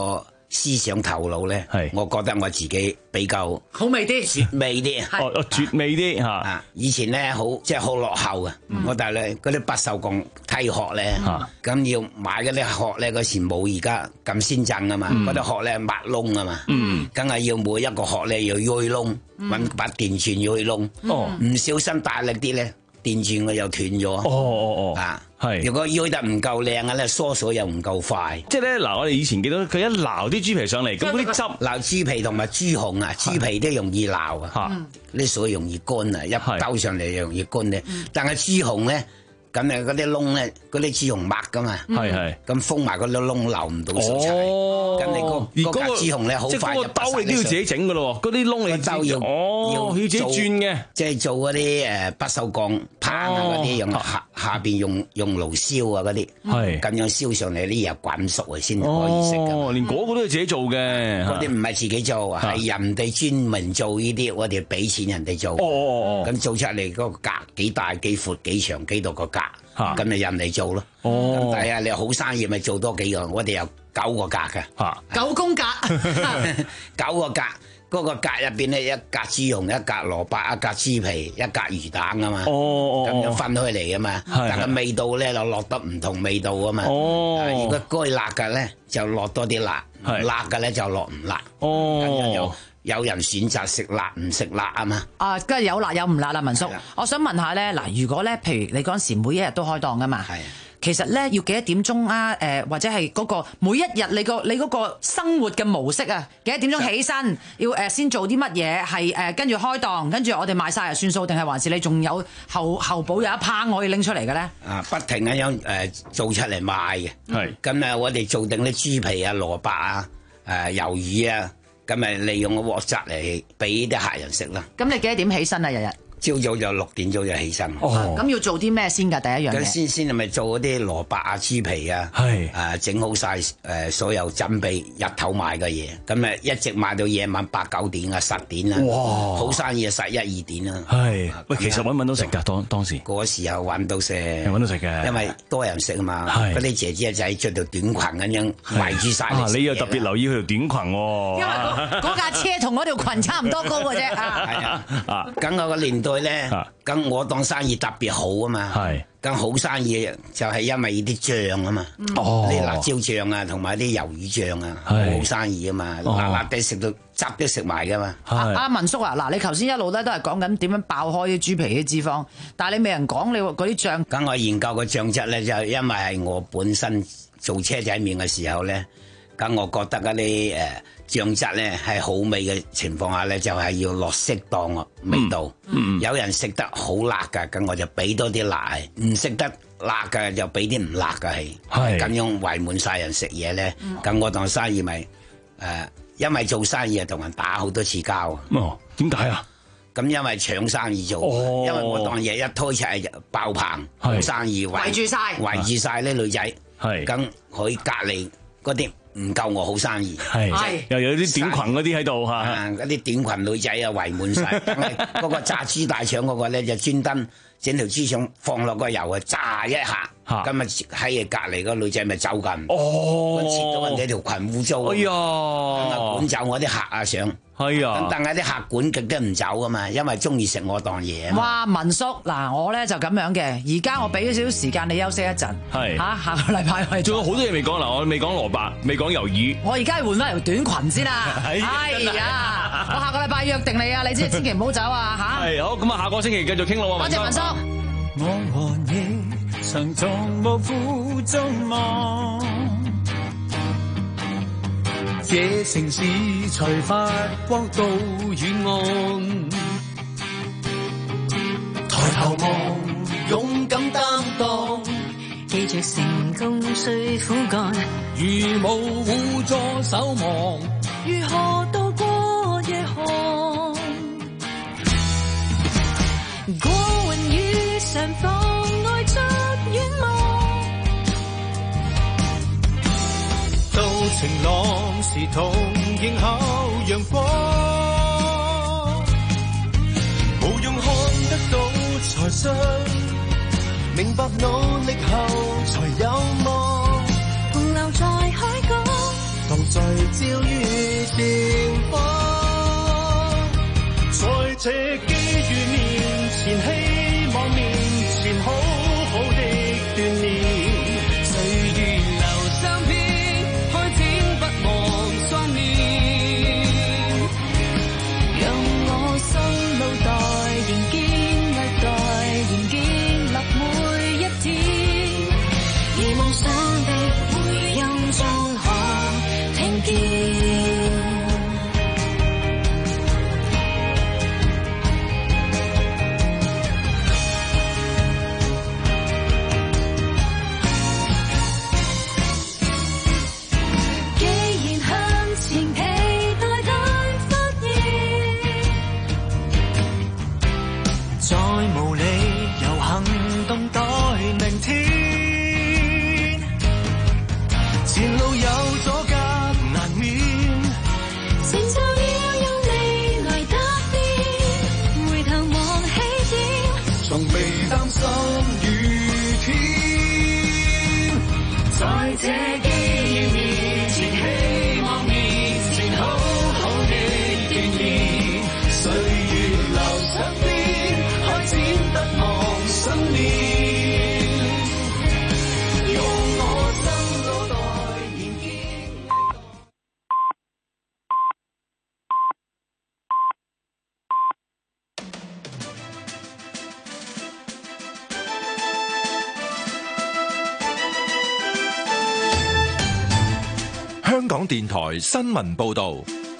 思想頭腦咧，我覺得我自己比較好味啲， 絕味啲， 哦哦絕味啲嚇。啊， 以前咧好即係好落後嘅，我但係咧嗰啲不鏽鋼梯殼咧，咁要買嗰啲殼咧嗰時冇而家咁先進啊嘛，嗰啲殼咧抹窿啊嘛，梗係要每一個殼咧要鋥窿，揾把電鑽鋥窿，唔小心大力啲咧。電鑽我又斷咗， 哦哦哦， 啊， 係。 如果鋥得唔夠靚嘅咧，疏水又唔夠快。 即係咧，嗱，我哋以前見到佢一撈啲豬皮上嚟，咁嗰啲汁撈豬皮同埋豬紅啊，豬皮都容易撈啊，啲水容易乾啊，一兜上嚟又容易乾咧。但係豬紅咧。咁誒嗰啲窿咧，嗰啲豬紅抹噶嘛，係係，咁封埋嗰啲窿流唔到水出嚟。咁你個嗰個豬紅咧好快就兜你都要自己整噶咯喎，嗰啲窿你兜要哦要自己轉嘅， 即係做嗰啲誒不鏽鋼棒啊嗰啲，用下下邊用用爐燒啊嗰啲，係咁樣燒上嚟啲又滾熟啊先可以食噶。 哦，連嗰個都要自己做嘅， 嗰啲唔係自己做，係人哋專門做呢啲，我哋俾錢人哋做。哦哦哦，咁做出嚟嗰個格幾大幾闊幾長幾多個格。咁咪人嚟做咯，咁但係你好生意咪做多幾個，我哋有九個格嘅， 九宮格， 九個格，嗰個格入邊咧一格豬紅，一格蘿蔔，一格豬皮，一格魚蛋啊嘛，咁樣分開嚟啊嘛，但係味道咧就落得唔同味道啊嘛，如果該辣嘅咧就落多啲辣，辣嘅咧就落唔辣，咁樣有。有人選擇食辣唔食辣啊嘛？ 啊，梗係有辣有唔辣啦，文叔。我想問下咧，嗱，如果咧，譬如你嗰陣時每一日都開檔噶嘛，其實咧要幾多點鐘啊？誒，或者係嗰個每一日你個你嗰個生活嘅模式啊，幾多點鐘起身，要誒先做啲乜嘢？係誒跟住開檔，跟住我哋賣晒就算數，定係還是你仲有後後補有一棚可以拎出嚟嘅咧？ 啊，不停咁樣誒做出嚟賣嘅。係。咁啊，我哋做定啲豬皮啊、蘿蔔啊、誒魷魚啊。咁咪利用個鑊汁嚟俾啲客人食啦。 咁你幾多點起身啊？日日？ 朝早就六點鐘就起身。 哦，咁要做啲咩先㗎？第一樣嘢。 先先係咪做嗰啲蘿蔔啊、豬皮啊？係。誒整好晒誒所有準備日頭賣嘅嘢，咁咪一直賣到夜晚八九點啊、十點啊。哇！好生意啊，十一二點啦。係。喂，其實揾唔揾到食㗎？當當時。嗰時候揾到食。 揾到食嘅。 因為多人食啊嘛。係。嗰啲姐姐仔着條短裙咁樣圍住晒。 啊！你又特別留意佢條短裙喎。 因為嗰嗰架車同嗰條裙差唔多高嘅啫。啊。 係啊。啊。咁我個年代咧，咁我當生意特別好啊嘛，係，咁好生意就係因為啲醬啊嘛，哦，啲辣椒醬啊，同埋啲魷魚醬啊，好生意啊嘛，辣辣地食到汁都食埋噶嘛。 阿阿文叔啊，嗱，你頭先一路咧都係講緊點樣爆開啲豬皮啲脂肪，但係你未人講你嗰啲醬。 咁我研究個醬汁咧，就因為係我本身做車仔麵嘅時候咧，咁我覺得嗰啲誒。醬汁咧係好味嘅情況下咧，就係要落適當嘅味道。嗯嗯、有人食得好辣㗎，咁我就俾多啲辣；唔食得辣嘅就俾啲唔辣嘅係。係咁樣圍滿晒人食嘢咧，咁、嗯、我當生意咪誒、呃，因為做生意啊同人打好多次交。 哦，點解啊？ 咁因為搶生意做，哦、因為我當嘢一推出嚟就爆棚，好生意圍， 圍住晒， 圍住晒啲女仔。係咁佢隔離嗰啲。唔夠我好生意， 係又有啲短裙嗰啲喺度嚇， 嗰啲短裙女仔啊圍滿晒。嗰個炸豬大腸嗰個咧就專登整條豬腸放落個油啊炸一下，咁啊喺隔離個女仔咪走緊，哦，切到人哋條裙污糟，哎呀，咁啊趕走我啲客啊想。係啊，咁但係啲客管極都唔走噶嘛，因為中意食我檔嘢啊嘛。 哇，文叔，嗱我咧就咁樣嘅，而家我俾咗少少時間你休息一陣，係嚇下個禮拜我哋仲有好多嘢未講嗱，我未講蘿蔔，未講魷魚， 我而家換翻條短裙先啦。係啊，我下個禮拜約定你啊，你知千祈唔好走啊嚇。係好，咁啊下個星期繼續傾咯喎。多謝文叔。我和你常從無負眾望。 這城市才發光到遠岸，抬頭望，勇敢擔當，記着成功需苦幹，如無互助守望，如何渡過夜寒？過雲雨上妨礙着遠望，到晴朗時同迎候陽光，無用看得到才信，明白努力後才有望，洪流在海港，當誰照於前方？在這機遇面前，希望面前好好的鍛鍊。歲月留相片，開展不忘壯年。讓我心腦袋仍堅毅待，仍建立每一天。而夢想的回音中可聽見。 香港電台新聞報道，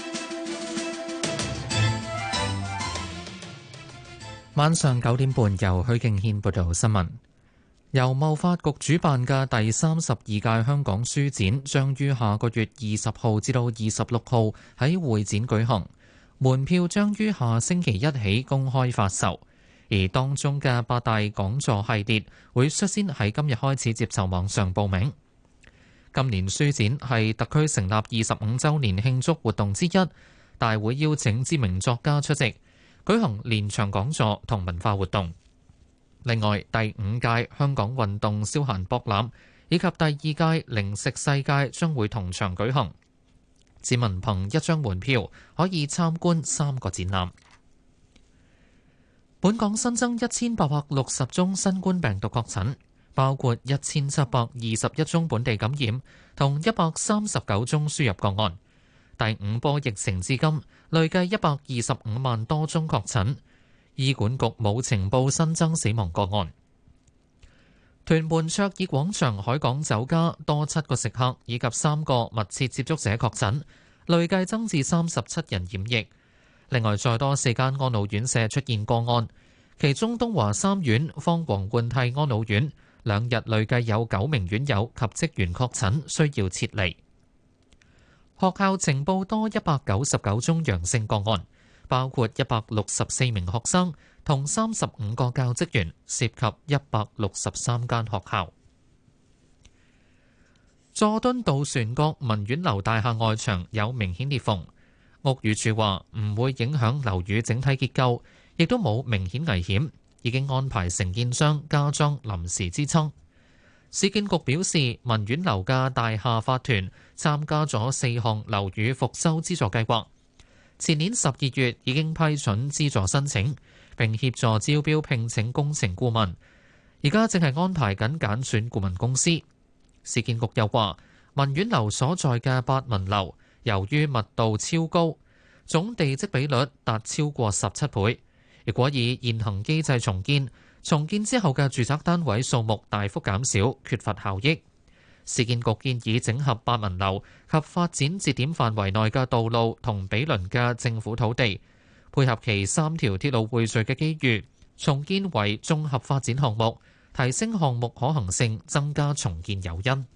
晚上九點半由許敬軒報道新聞。由貿發局主辦嘅第三十二屆香港書展將於下個月二十號至到二十六號喺會展舉行，門票將於下星期一起公開發售，而當中嘅八大講座系列會率先喺今日開始接受網上報名。今年書展係特區成立二十五週年慶祝活動之一，大會邀請知名作家出席，舉行連場講座同文化活動。另外，第五屆香港運動消閒博覽以及第二屆零食世界將會同場舉行，市民憑一張門票可以參觀三個展覽。本港新增一千八百六十宗新冠病毒確診，包括一千七百二十一宗本地感染同一百三十九宗輸入個案。第五波疫情至今累計一百二十五萬多宗確診，醫管局冇呈報新增死亡個案。屯門卓爾廣場海港酒家多七個食客以及三個密切接觸者確診，累計增至三十七人染疫。另外，再多四間安老院舍出現個案，其中東華三院方黃換替安老院兩日累計有九名院友及職員確診，需要撤離。學校呈報多一百九十九宗陽性個案，包括一百六十四名學生同三十五個教職員，涉及一百六十三間學校。佐敦渡船角文苑樓大廈外牆有明顯裂縫，屋宇署話唔會影響樓宇整體結構，亦都冇明顯危險，已經安排承建商加裝臨時支撐。市建局表示，文苑樓嘅大廈法團參加咗四項樓宇復修資助計劃，前年十二月已經批准資助申請，並協助招標聘請工程顧問，而家正係安排緊揀選顧問公司。市建局又話，文苑樓所在嘅八文樓由於密度超高，總地積比率達超過十七倍。如果以現行機制重建，重建之後嘅住宅單位數目大幅減少，缺乏效益。市建局建議整合八文樓及發展節點範圍內嘅道路同毗鄰嘅政府土地，配合其三條鐵路匯聚嘅機遇，重建為綜合發展項目，提升項目可行性，增加重建誘因。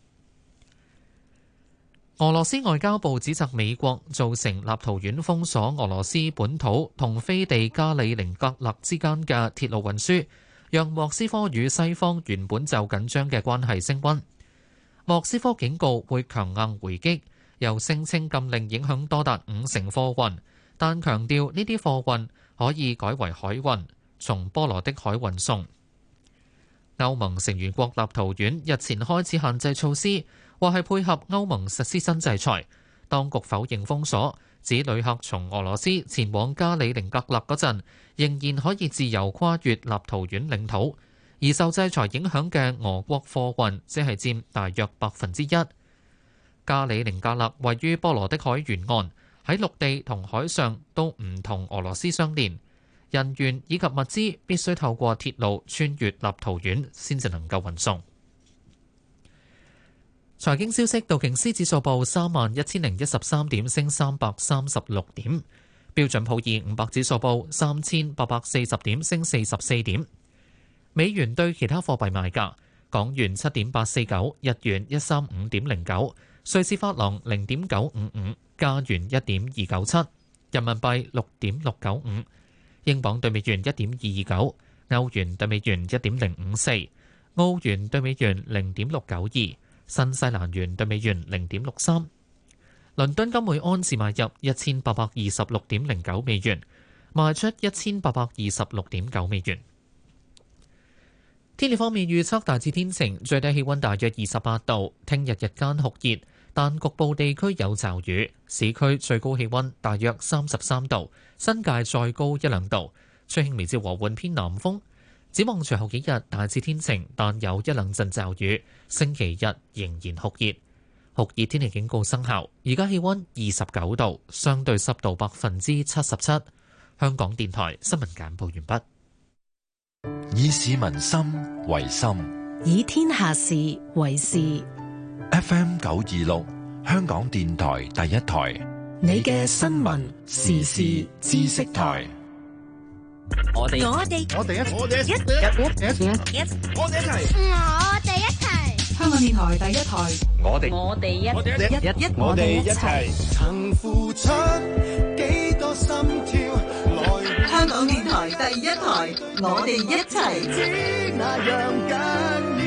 俄羅斯外交部指責美國造成立陶宛封鎖俄羅斯本土同飛地加里寧格勒之間嘅鐵路運輸，讓莫斯科與西方原本就緊張嘅關係升溫。莫斯科警告會強硬回擊，又聲稱禁令影響多達五成貨運，但強調呢啲貨運可以改為海運，從波羅的海運送。歐盟成員國立陶宛日前開始限制措施， 話係配合歐盟實施新制裁。當局否認封鎖，指旅客從俄羅斯前往加里寧格勒嗰陣，仍然可以自由跨越立陶宛領土，而受制裁影響嘅俄國貨運只係佔大約百分之一。加里寧格勒位於波羅的海沿岸，喺陸地同海上都唔同俄羅斯相連，人員以及物資必須透過鐵路穿越立陶宛先至能夠運送。財經消息，道瓊斯指數報三萬一千零一十三點，升三百三十六點；標準普爾五百指數報三千八百四十點，升四十四點。美元對其他貨幣賣價：港元七點八四九，日元一三五點零九，瑞士法郎零點九五五，加元一點二九七，人民幣六點六九五，英鎊對美元一點二二九，歐元對美元一點零五四，澳元對美元零點六九二。新西蘭元對美元零點六三，倫敦金每安士買入一千八百二十六點零九美元，賣出一千八百二十六點九美元。天氣方面預測大致天晴，最低氣溫大約二十八度。聽日日間酷熱，但局部地區有驟雨。市區最高氣溫大約三十三度，新界再高一兩度。吹輕微至和緩偏南風。展望隨後幾日大致天晴，但有一兩陣驟雨。星期日仍然酷熱，酷熱天氣警告生效。而家氣溫二十九度，相對濕度百分之七十七。香港電台新聞簡報完畢。 以市民心為心， 以天下事為事。 F M 九二六，香港電台第一台， 你嘅新聞時事知識台。 我哋我哋我哋一我哋一一我哋一我哋一齊我哋一齊香港電台第一台， 我哋我哋一我哋一一一我哋一齊曾付出幾多心跳來香港電台第一台，我哋一齊知那樣緊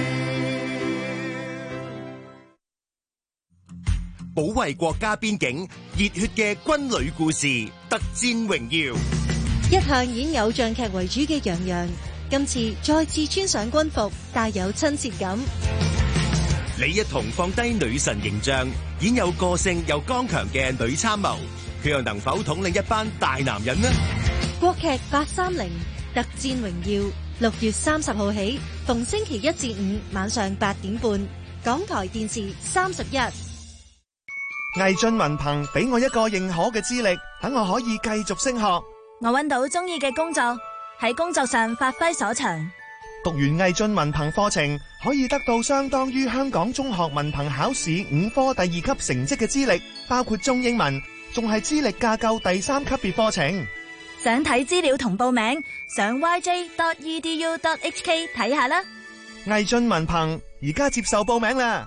要，保衛國家邊境，熱血嘅軍旅故事，特戰榮耀。 一向演偶像劇為主嘅楊洋，今次再次穿上軍服，帶有親切感。 李一桐放低女神形象，演有個性又剛強嘅女參謀，佢又能否統領一班大男人呢？ 國劇八三零特戰榮耀，六月三十號起，逢星期一至五晚上八點半，港台電視三十一。 毅進文憑俾我一個認可嘅資歷，等我可以繼續升學。 我揾到中意嘅工作，喺工作上發揮所長。 讀完毅進文憑課程，可以得到相當於香港中學文憑考試五科第二級成績嘅資歷，包括中英文，仲係資歷架構第三級別課程。 想睇資料同報名，上 y j dot e d u dot h k 睇下啦。 毅進文憑而家接受報名啦。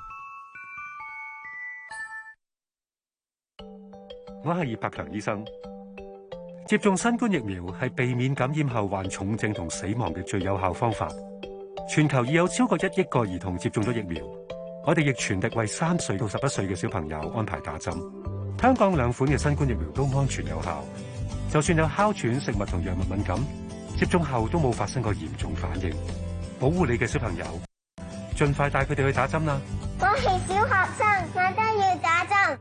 我係葉柏強醫生。接種新冠疫苗係避免感染後患重症同死亡嘅最有效方法。全球已有超過一億個兒童接種咗疫苗，我哋亦全力為三歲到十一歲嘅小朋友安排打針。香港兩款嘅新冠疫苗都安全有效，就算有哮喘、食物同藥物敏感，接種後都冇發生過嚴重反應。保護你嘅小朋友，盡快帶佢哋去打針啦！ 我係小學生，我都要打針。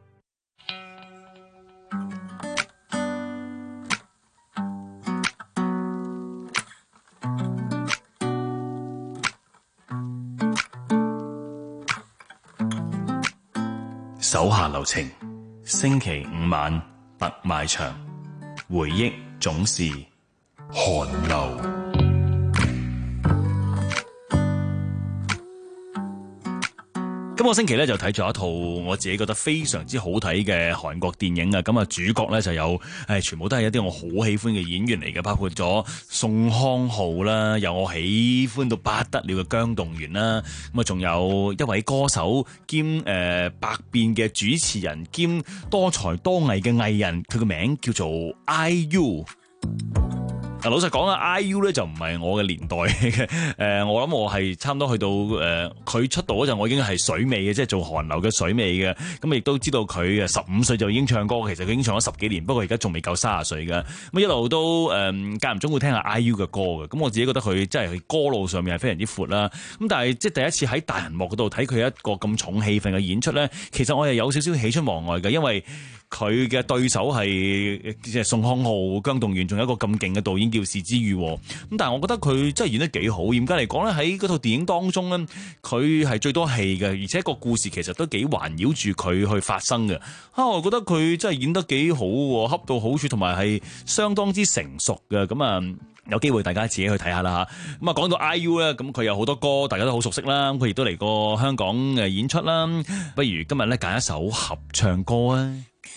手下留情，星期五晚特賣場，回憶總是寒流。今個星期咧就睇咗一套我自己覺得非常之好睇嘅韓國電影啊！咁啊主角咧就有誒全部都係一啲我好喜歡嘅演員嚟嘅，包括咗宋康昊啦，有我喜歡到不得了嘅姜棟元啦，咁啊仲有一位歌手兼誒、呃、百變嘅主持人兼多才多藝嘅藝人，佢嘅名叫做 I U。 嗱，老實講啊 ，I U 咧就唔係我嘅年代嘅。誒，我諗我係差唔多去到誒佢出道嗰陣，我已經係水尾嘅，即係做韓流嘅水尾嘅。咁亦都知道佢誒十五歲就已經唱歌，其實佢已經唱咗十幾年，不過而家仲未夠三十歲嘅。咁一路都誒間唔中會聽下 I U 嘅歌嘅。咁我自己覺得佢真係歌路上面係非常之闊啦。咁但係即係第一次喺大銀幕嗰度睇佢一個咁重氣氛嘅演出咧，其實我係有少少喜出望外嘅，因為佢嘅對手係即係宋康昊、姜棟元，仲有一個咁勁嘅導演叫是枝裕和。咁但係我覺得佢真係演得幾好。嚴格嚟講咧，喺嗰套電影當中咧，佢係最多戲嘅，而且個故事其實都幾環繞住佢去發生嘅。啊，我覺得佢真係演得幾好，恰到好處，同埋係相當之成熟嘅。咁啊，有機會大家自己去睇下啦嚇。咁啊，講到 I U 咧，咁佢有好多歌，大家都好熟悉啦。佢亦都嚟過香港誒演出啦。不如今日咧揀一首合唱歌啊！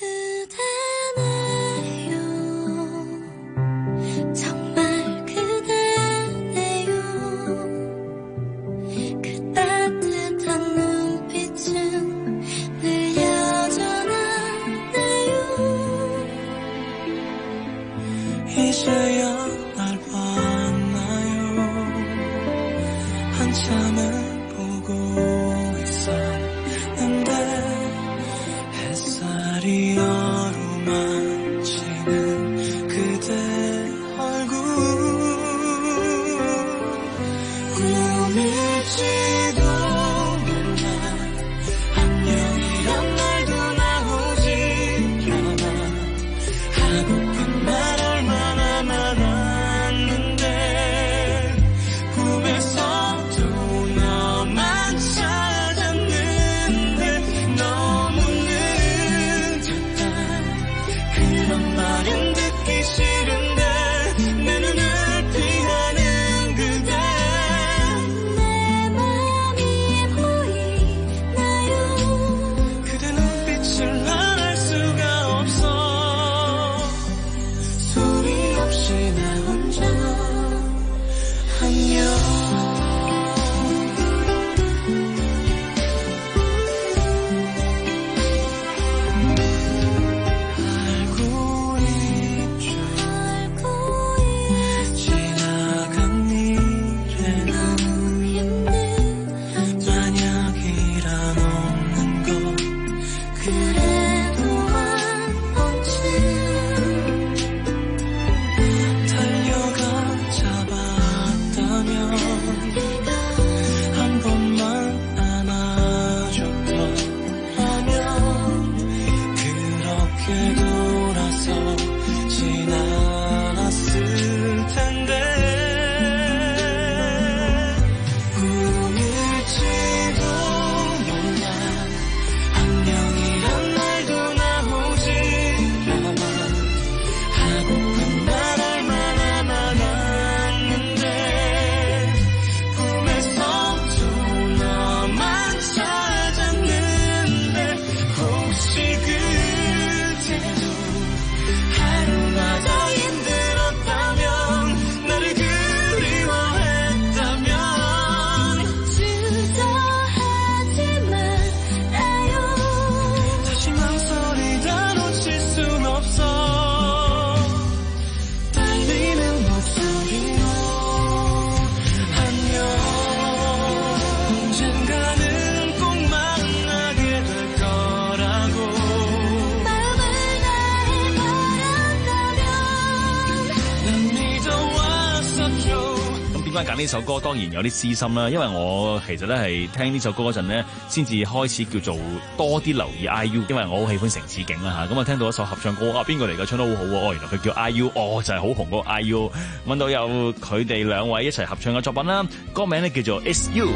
揀呢首歌當然有啲私心啦，因為我其實咧係聽呢首歌嗰陣咧，先至開始叫做多啲留意 I U， 因為我好喜歡城市景啦嚇。咁啊聽到一首合唱歌啊，邊個嚟㗎？唱得好好喎！哦，原來佢叫 I U， 哦就係好紅嗰個 I U。揾到有佢哋兩位一齊合唱嘅作品啦，歌名咧叫做 It's You。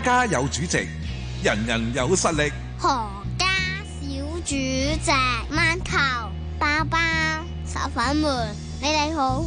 家有主席，人人有實力。 何家小主席，饅頭、包包、炒粉們，你哋好。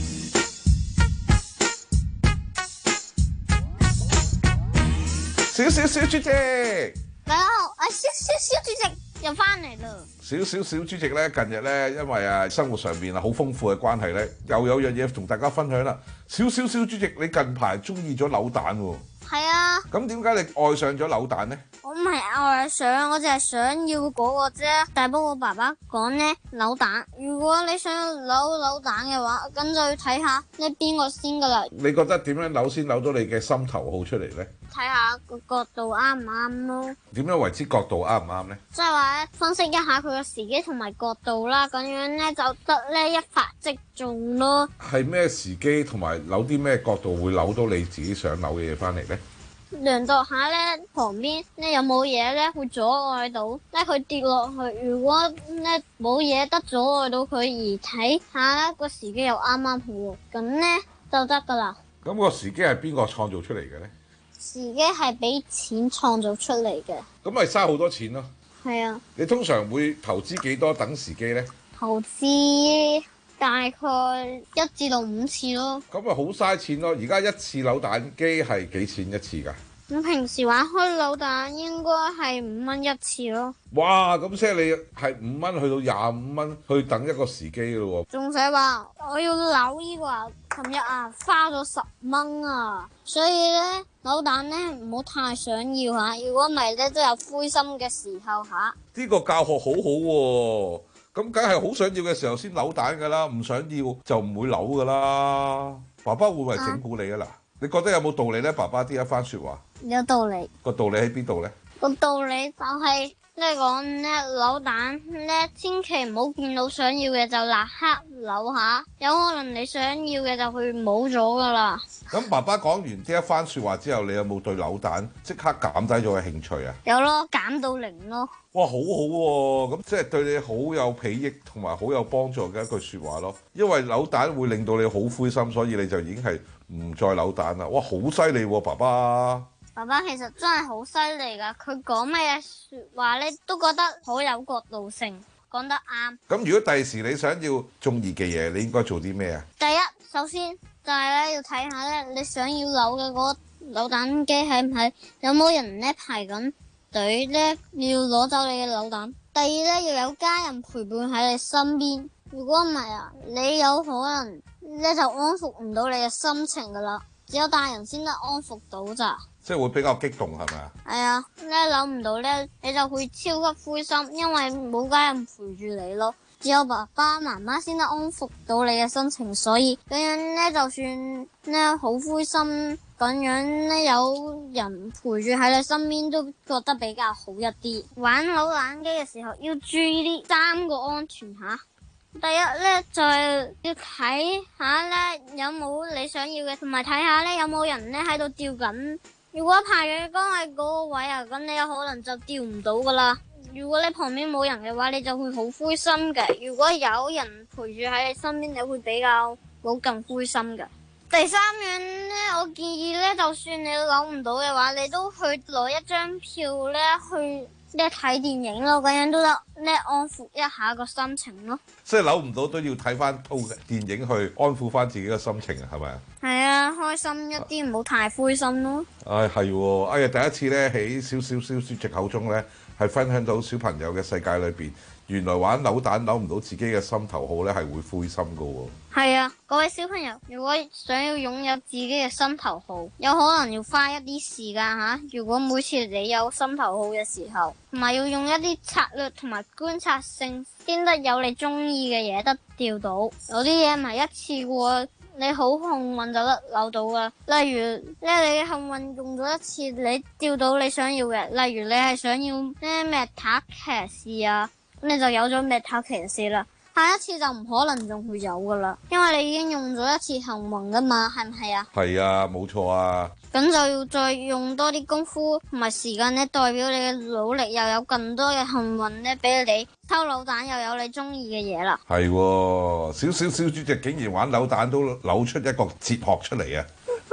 小小小主席， 大家好，我小小小主席又翻嚟啦。 小小小主席咧，近日咧，因為啊生活上邊啊好豐富嘅關係咧，又有樣嘢同大家分享啦。小小小主席，你近排中意咗扭蛋喎？ 係啊。咁點解你愛上咗扭蛋呢？ 我唔係愛上，我就係想要嗰個啫。但不過爸爸講呢，扭蛋，如果你想要扭扭蛋嘅話，咁就要睇下呢邊個先噶啦。 你覺得點樣扭先扭到你嘅心頭好出嚟呢？ 睇下個角度啱唔啱咯。 點樣為之角度啱唔啱呢？ 即係話咧，分析一下佢個時機同埋角度啦，咁樣咧就得咧一發即中咯。 係咩時機同埋扭啲咩角度會扭到你自己想扭嘅嘢翻嚟呢？ 量度下咧旁邊咧有冇嘢咧會阻礙到咧佢跌落去。如果咧冇嘢得阻礙到佢，而睇下咧個時機又啱啱好，咁咧就得噶啦。 咁個時機係邊個創造出嚟嘅咧？ 時機係俾錢創造出嚟嘅。咁咪嘥好多錢咯。 係啊。 你通常會投資幾多等時機咧？ 投資大概一至到五次咯。 咁咪好嘥錢咯！而家一次扭蛋機係幾錢一次㗎？ 咁平時玩開扭蛋應該係五蚊一次咯。 哇！咁即係你係五蚊去到廿五蚊去等一個時機咯喎。 仲使話我要扭呢個啊？琴日啊花咗十蚊啊！所以咧扭蛋咧唔好太想要嚇，如果唔係咧都有灰心嘅時候嚇。 呢個教學好好喎，咁梗係好想要嘅時候先扭蛋㗎啦，唔想要就唔會扭㗎啦。爸爸會唔會整蠱你㗎啦？你覺得有冇道理咧？爸爸啲一番説話有道理。 個道理喺邊度咧？ 個道理就係咧講咧扭蛋咧，千祈唔好見到想要嘅就立刻扭下，有可能你想要嘅就會冇咗噶啦。 咁爸爸講完呢一番説話之後，你有冇對扭蛋即刻減低咗嘅興趣啊？ 有咯，減到零咯。 哇，好好喎！咁即係對你好有裨益同埋好有幫助嘅一句説話咯。因為扭蛋會令到你好灰心，所以你就已經係唔再扭蛋啦。哇，好犀利喎，爸爸！ 爸爸其實真係好犀利噶，佢講乜嘢説話咧都覺得好有角度性，講得啱。 咁如果第時你想要中意嘅嘢，你應該做啲咩啊？ 第一，首先就係咧要睇下咧，你想要扭嘅嗰個扭蛋機係唔係有冇人咧排緊隊咧要攞走你嘅扭蛋。第二咧要有家人陪伴喺你身邊，如果唔係啊，你有可能咧就安撫唔到你嘅心情噶啦，只有大人先得安撫到咋。 即係會比較激動係咪啊？ 係啊，咧扭唔到咧，你就會超級灰心，因為冇家人陪住你咯。只有爸爸媽媽先得安撫到你嘅心情，所以咁樣咧，就算咧好灰心，咁樣咧有人陪住喺你身邊，都覺得比較好一啲。玩扭蛋機嘅時候要注意呢三個安全吓。第一咧就係要睇下咧有冇你想要嘅，同埋睇下咧有冇人咧喺度吊緊。如果排嘅杆喺嗰個位啊，咁你有可能就吊唔到噶啦。如果你旁邊冇人嘅話，你就會好灰心嘅。如果有人陪住喺你身邊，你會比較冇咁灰心嘅。第三樣咧，我建議咧，就算你扭唔到嘅話，你都去攞一張票咧去咧睇電影咯，咁樣都得咧安撫一下個心情咯。 即係扭唔到都要睇翻套電影去安撫翻自己嘅心情啊，係咪啊？ 係啊，開心一啲，唔好太灰心咯。 唉，係喎，哎呀，第一次咧喺小小小主席口中咧，係分享到小朋友嘅世界裏邊，原來玩扭蛋扭唔到自己嘅心頭好咧，係會灰心噶喎。係啊，各位小朋友，如果想要擁有自己嘅心頭好，有可能要花一啲時間吓。如果每次你有心頭好嘅時候，同埋要用一啲策略同埋觀察性，先得有你中意嘅嘢得釣到。有啲嘢唔係一次過。你好幸運就得扭到噶，例如咧你幸運用咗一次，你釣到你想要嘅，例如你係想要咩咩塔騎士啊，咁你就有咗咩塔騎士啦。下一次就唔可能仲會有噶啦，因為你已經用咗一次幸運噶嘛，係唔係啊？ 係啊，冇錯啊。 咁就要再用多啲功夫同埋時間咧，代表你嘅努力，又有更多嘅幸運咧，俾你抽扭蛋又有你中意嘅嘢啦。 係喎，小小小主席竟然玩扭蛋都扭出一個哲學出嚟啊！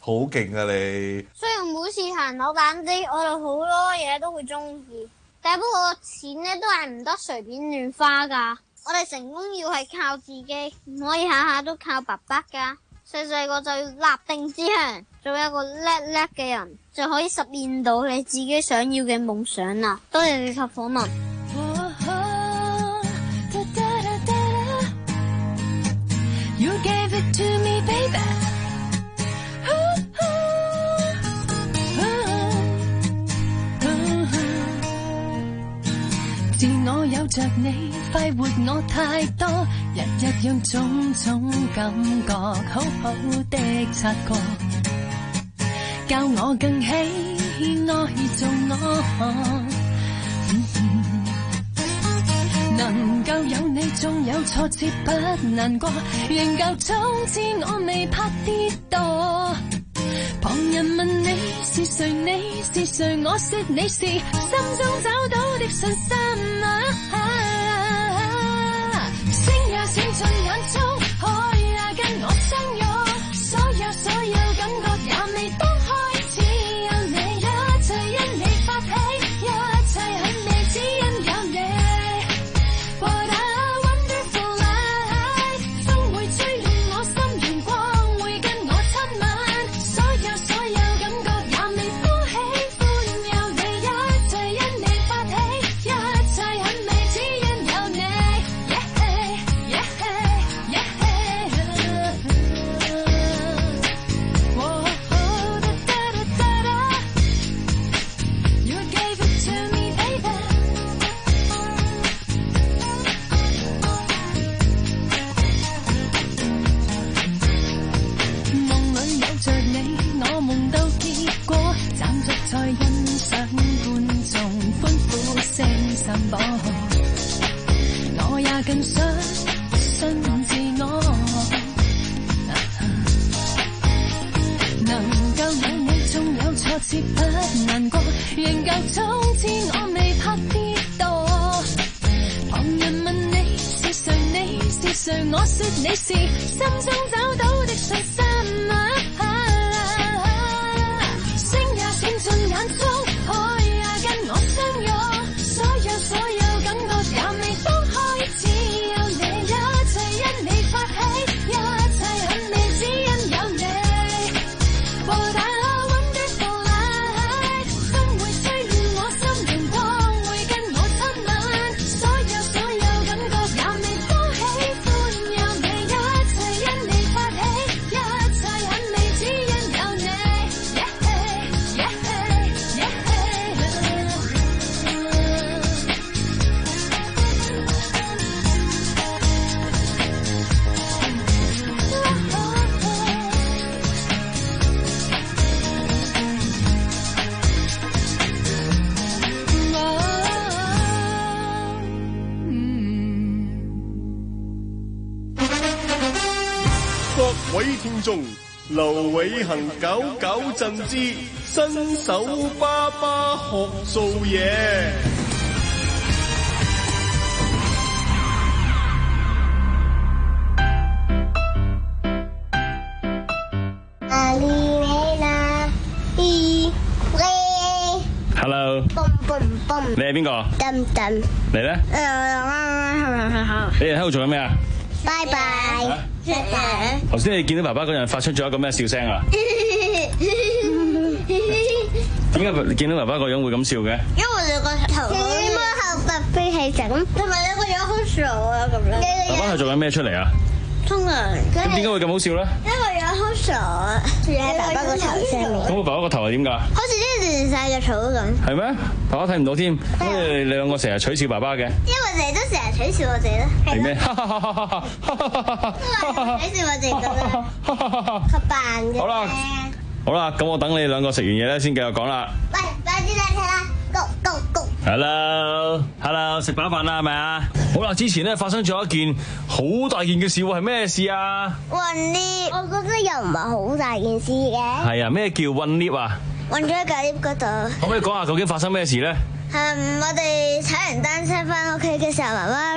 好勁啊你！ 雖然每次行扭蛋機，我哋好多嘢都會中意，但不過錢咧都係唔得隨便亂花㗎。我哋成功要係靠自己，唔可以下下都靠爸爸㗎。細細個就要立定志向，做一個叻叻嘅人，就可以實現到你自己想要嘅夢想啦。多謝你及訪問。 You gave it to me, baby. 自我有着你，快活我太多，日日讓種種感覺好好的察覺，教我更喜愛做我。能夠有你，縱有挫折不難過，仍舊總之我未怕跌墮。旁人問你是誰，你是誰，我說你是心中找到的信心啊！星也閃進眼中，海也跟我相擁，所有所有感覺也未當開始，有你一切因你發起，一切很美只因有你。What a wonderful life， 風會吹亂我心，陽光會跟我親吻，所有所有感覺也未都喜歡，有你一切因你發起，一切很美只因有你。Yeah, yeah, yeah, oh, oh, da, da, da, da, da. You gave it to me, baby.着你，我夢到結果，站着在欣賞觀眾歡呼聲散播，我也更相信自我，能夠有你，縱有挫折不難過，仍舊總之我未怕跌墮。旁人問你是誰，你是誰，我說你是心中找到的信心啊！進眼中，海也跟我相擁，所有所有感覺也未當開始，有你一切因你發起，一切很美只因有你。What a wonderful life， 風會吹亂我心，陽光會跟我親吻，所有所有感覺也未都喜歡，有你一切因你發起，一切很美只因有你。 各位聽眾，劉偉恒九九震之新手爸爸學做嘢。 Hello。你係邊個？ 噔噔。 你咧？你哋喺度做緊咩啊？ 拜拜。 頭先你見到爸爸嗰陣發出咗一個咩笑聲啊？點解見到爸爸個樣會咁笑嘅？ 因為你個頭點解後突飛起整，同埋你個樣好傻啊咁樣。 爸爸係做緊咩出嚟啊？ 沖涼。 咁點解會咁好笑咧？ 因為樣好傻啊，住喺爸爸個頭上面。 咁我爸爸個頭係點㗎？ 好似啲亂晒嘅草咁。 係咩？爸爸睇唔到添。咁你哋兩個成日取笑爸爸嘅？ 因為你哋都成日取笑我哋咧。 係咩？ 都話取笑我哋咁樣，佢扮嘅。 好啦，好啦，咁我等你兩個食完嘢咧，先繼續講啦。 喂，快啲嚟睇啦 ，Go Go Go！ Hello，Hello， 食飽飯啦係咪啊？好啦，之前咧發生咗一件好大件嘅事喎，係咩事啊？ 混 lift， 我覺得又唔係好大件事嘅。 係啊，咩叫混 lift 啊？ 混咗喺架 lift 嗰度。 可唔可以講下究竟發生咩事咧？ 嗯，我哋踩完單車翻屋企嘅時候，媽媽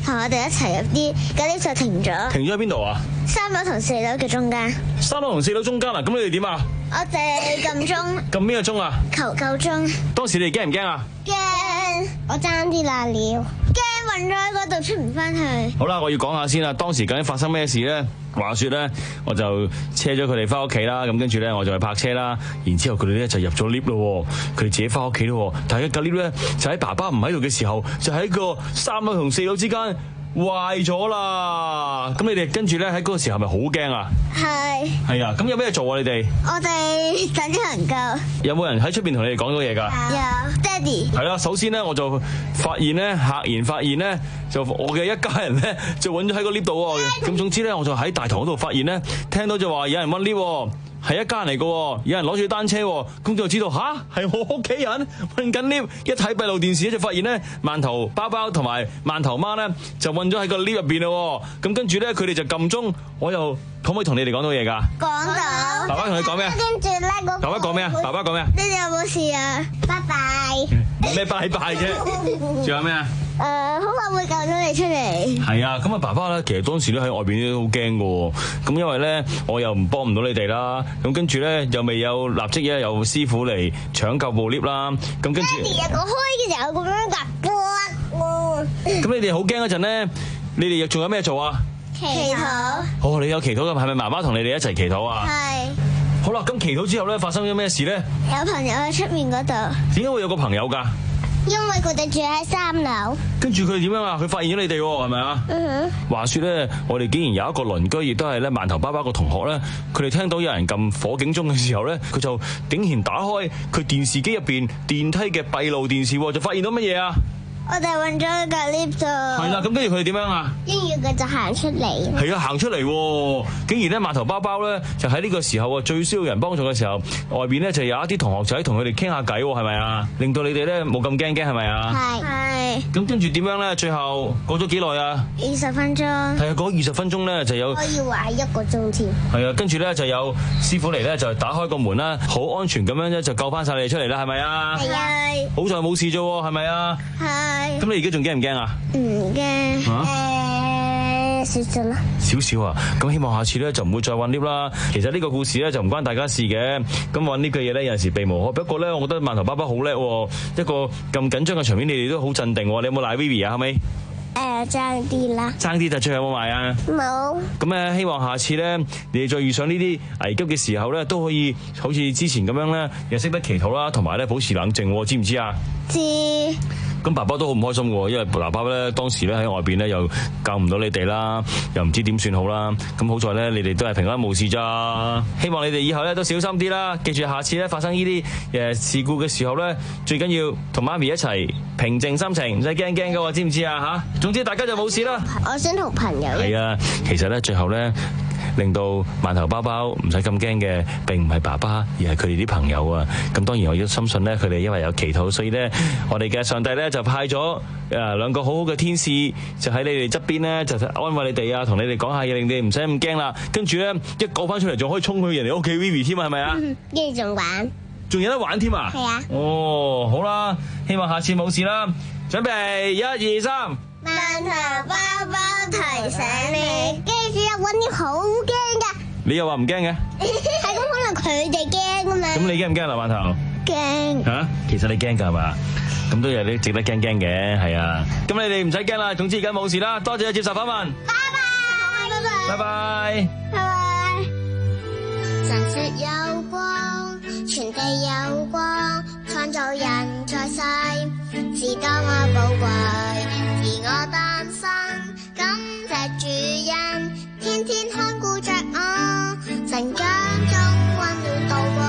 同我哋一齊入啲，嗰 lift 就停咗。 停咗喺邊度啊？ 三樓同四樓嘅中間。 三樓同四樓中間啊？咁你哋點啊？ 我哋撳鐘。 撳邊個鐘啊？ 求救鐘。 當時你哋驚唔驚啊？ 驚，我爭啲瀨尿。驚暈咗喺嗰度出唔翻去。 好啦，我要講下先啦。當時究竟發生咩事咧？話說咧，我就車咗佢哋翻屋企啦。咁跟住咧，我就去泊車啦。然之後佢哋咧就入咗 lift 咯。佢哋自己翻屋企咯。但係一架 lift 咧就喺爸爸唔喺度嘅時候，就喺個三樓同四樓之間壞咗啦。咁你哋跟住咧喺嗰個時候係咪好驚啊？係。係啊。咁有咩做啊？你哋？ 我哋等啲人救。 有冇人喺出邊同你哋講到嘢㗎？ 有，爹哋。係啦，首先咧我就發現咧，赫然發現咧，就我嘅一家人咧就揾咗喺個 lift 度喎。咁總之咧，我就喺大堂嗰度發現咧，聽到就話有人揾 lift。係一家人嚟嘅，有人攞住單車，咁就知道吓係我屋企人混緊 lift。一睇閉路電視咧，就發現咧饅頭包包同埋饅頭媽咧就混咗喺個 lift 入邊咯。咁跟住咧，佢哋就撳鐘，我又可唔可以同你哋講到嘢㗎？講到。爸爸同你講咩？跟住咧，嗰爸爸講咩啊？爸爸講咩啊？你哋有冇事啊？拜拜。咩拜拜啫？仲有咩啊？誒，好快會救咗你出嚟。係啊，咁啊，爸爸咧，其實當時咧喺外邊都好驚㗎。咁因為咧，我又唔幫唔到你哋啦。咁跟住咧，又未有立即咧有師傅嚟搶救部 lift 啦。咁跟住，爹哋啊，我開嘅時候咁樣㗎。咁你哋好驚嗰陣咧，你哋又仲有咩做啊？祈禱。哦，你有祈禱㗎，係咪媽媽同你哋一齊祈禱啊？係。好啦，咁祈禱之後咧，發生咗咩事咧？有朋友喺出面嗰度。點解會有個朋友㗎？因為佢哋住喺三樓，跟住佢點樣啊？佢發現咗你哋係咪啊？嗯哼。話說咧，我哋竟然有一個鄰居，亦都係咧饅頭爸爸個同學咧，佢哋聽到有人撳火警鐘嘅時候咧，佢就竟然打開佢電視機入邊電梯嘅閉路電視，就發現到乜嘢啊？我哋揾咗一架 lift 度。係啦，咁跟住佢哋點樣啊？跟住佢就行出嚟。係啊，行出嚟，竟然咧饅頭包包咧就喺呢個時候啊，最需要人幫助嘅時候，外邊咧就有一啲同學仔同佢哋傾下偈，係咪啊？令到你哋咧冇咁驚驚，係咪啊？係係。咁跟住點樣咧？最後過咗幾耐啊？二十分鐘。係啊，嗰二十分鐘咧就有。可以話係一個鐘添。係啊，跟住咧就有師傅嚟咧就打開個門啦，好安全咁樣咧就救翻晒你哋出嚟啦，係咪啊？係啊。好在冇事啫，係咪啊？係。咁你而家仲驚唔驚啊？唔驚，誒，少少啦。少少啊！咁希望下次咧就唔會再搵 lift 啦。其實呢個故事咧就唔關大家事嘅。咁搵 lift 嘅嘢咧有陣時避無可。不過咧，我覺得饅頭爸爸好叻，一個咁緊張嘅場面，你哋都好鎮定。你有冇賴 Vivi 啊？後尾誒，爭啲啦。爭啲，但最後有冇買啊？冇。咁咧，希望下次咧，你哋再遇上呢啲危急嘅時候咧，都可以好似之前咁樣咧，又識得祈禱啦，同埋咧保持冷靜，知唔知啊？知。咁爸爸都好唔開心嘅，因為爸爸咧當時咧喺外邊咧又救唔到你哋啦，又唔知點算好啦。咁好在咧，你哋都係平安無事咋。希望你哋以後咧都小心啲啦。記住下次咧發生呢啲誒事故嘅時候咧，最緊要同媽咪一齊平靜心情，唔使驚驚嘅，知唔知啊？吓，總之大家就冇事啦。我想同朋友。係啊，其實咧最後咧。令到饅頭包包唔使咁驚嘅，並唔係爸爸，而係佢哋啲朋友啊！咁當然我亦都深信咧，佢哋因為有祈禱，所以咧我哋嘅上帝咧就派咗誒兩個好好嘅天使，就喺你哋側邊咧，就安慰你哋啊，同你哋講下嘢，令你哋唔使咁驚啦。跟住咧一講翻出嚟，仲可以衝去人哋屋企 Vivi 添啊，係咪啊？跟住仲玩，仲有得玩添啊！係啊！哦，好啦，希望下次冇事啦。準備一二三。饅頭包包提醒你，記住有搵啲好驚噶。你又話唔驚嘅？係咁，可能佢哋驚噶嘛。咁你驚唔驚啊？饅頭驚吓，其實你驚噶係嘛？咁都有啲值得驚驚嘅，係啊。咁你哋唔使驚啦，總之而家冇事啦。多謝接受訪問。拜拜，拜拜，拜拜，拜拜。神說有光，全地有光，創造人在世，是多麼寶貴。自我誕生，感謝主恩，天天看顧着我，成長中溫暖度過。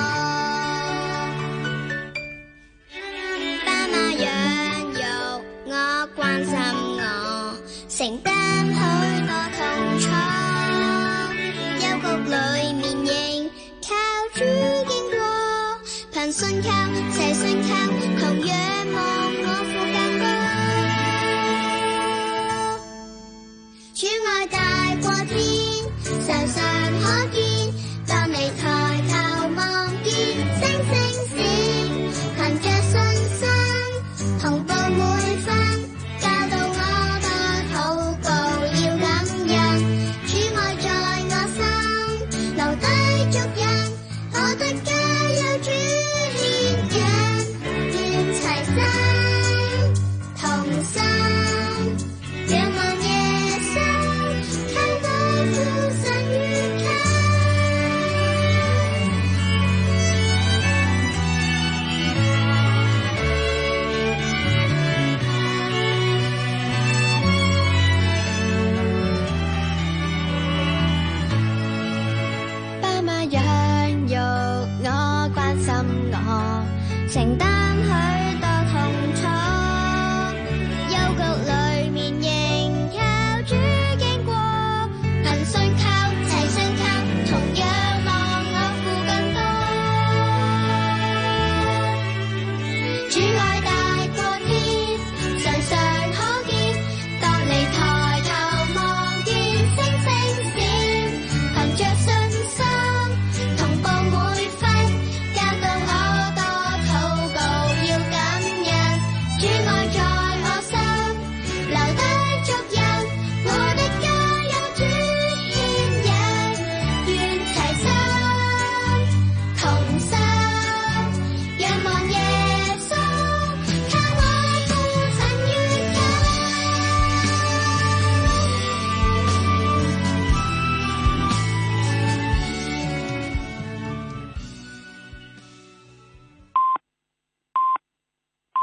爸媽養育我，關心我，承擔許多痛楚，幽谷裏面仍靠主經過，憑信靠，齊信靠。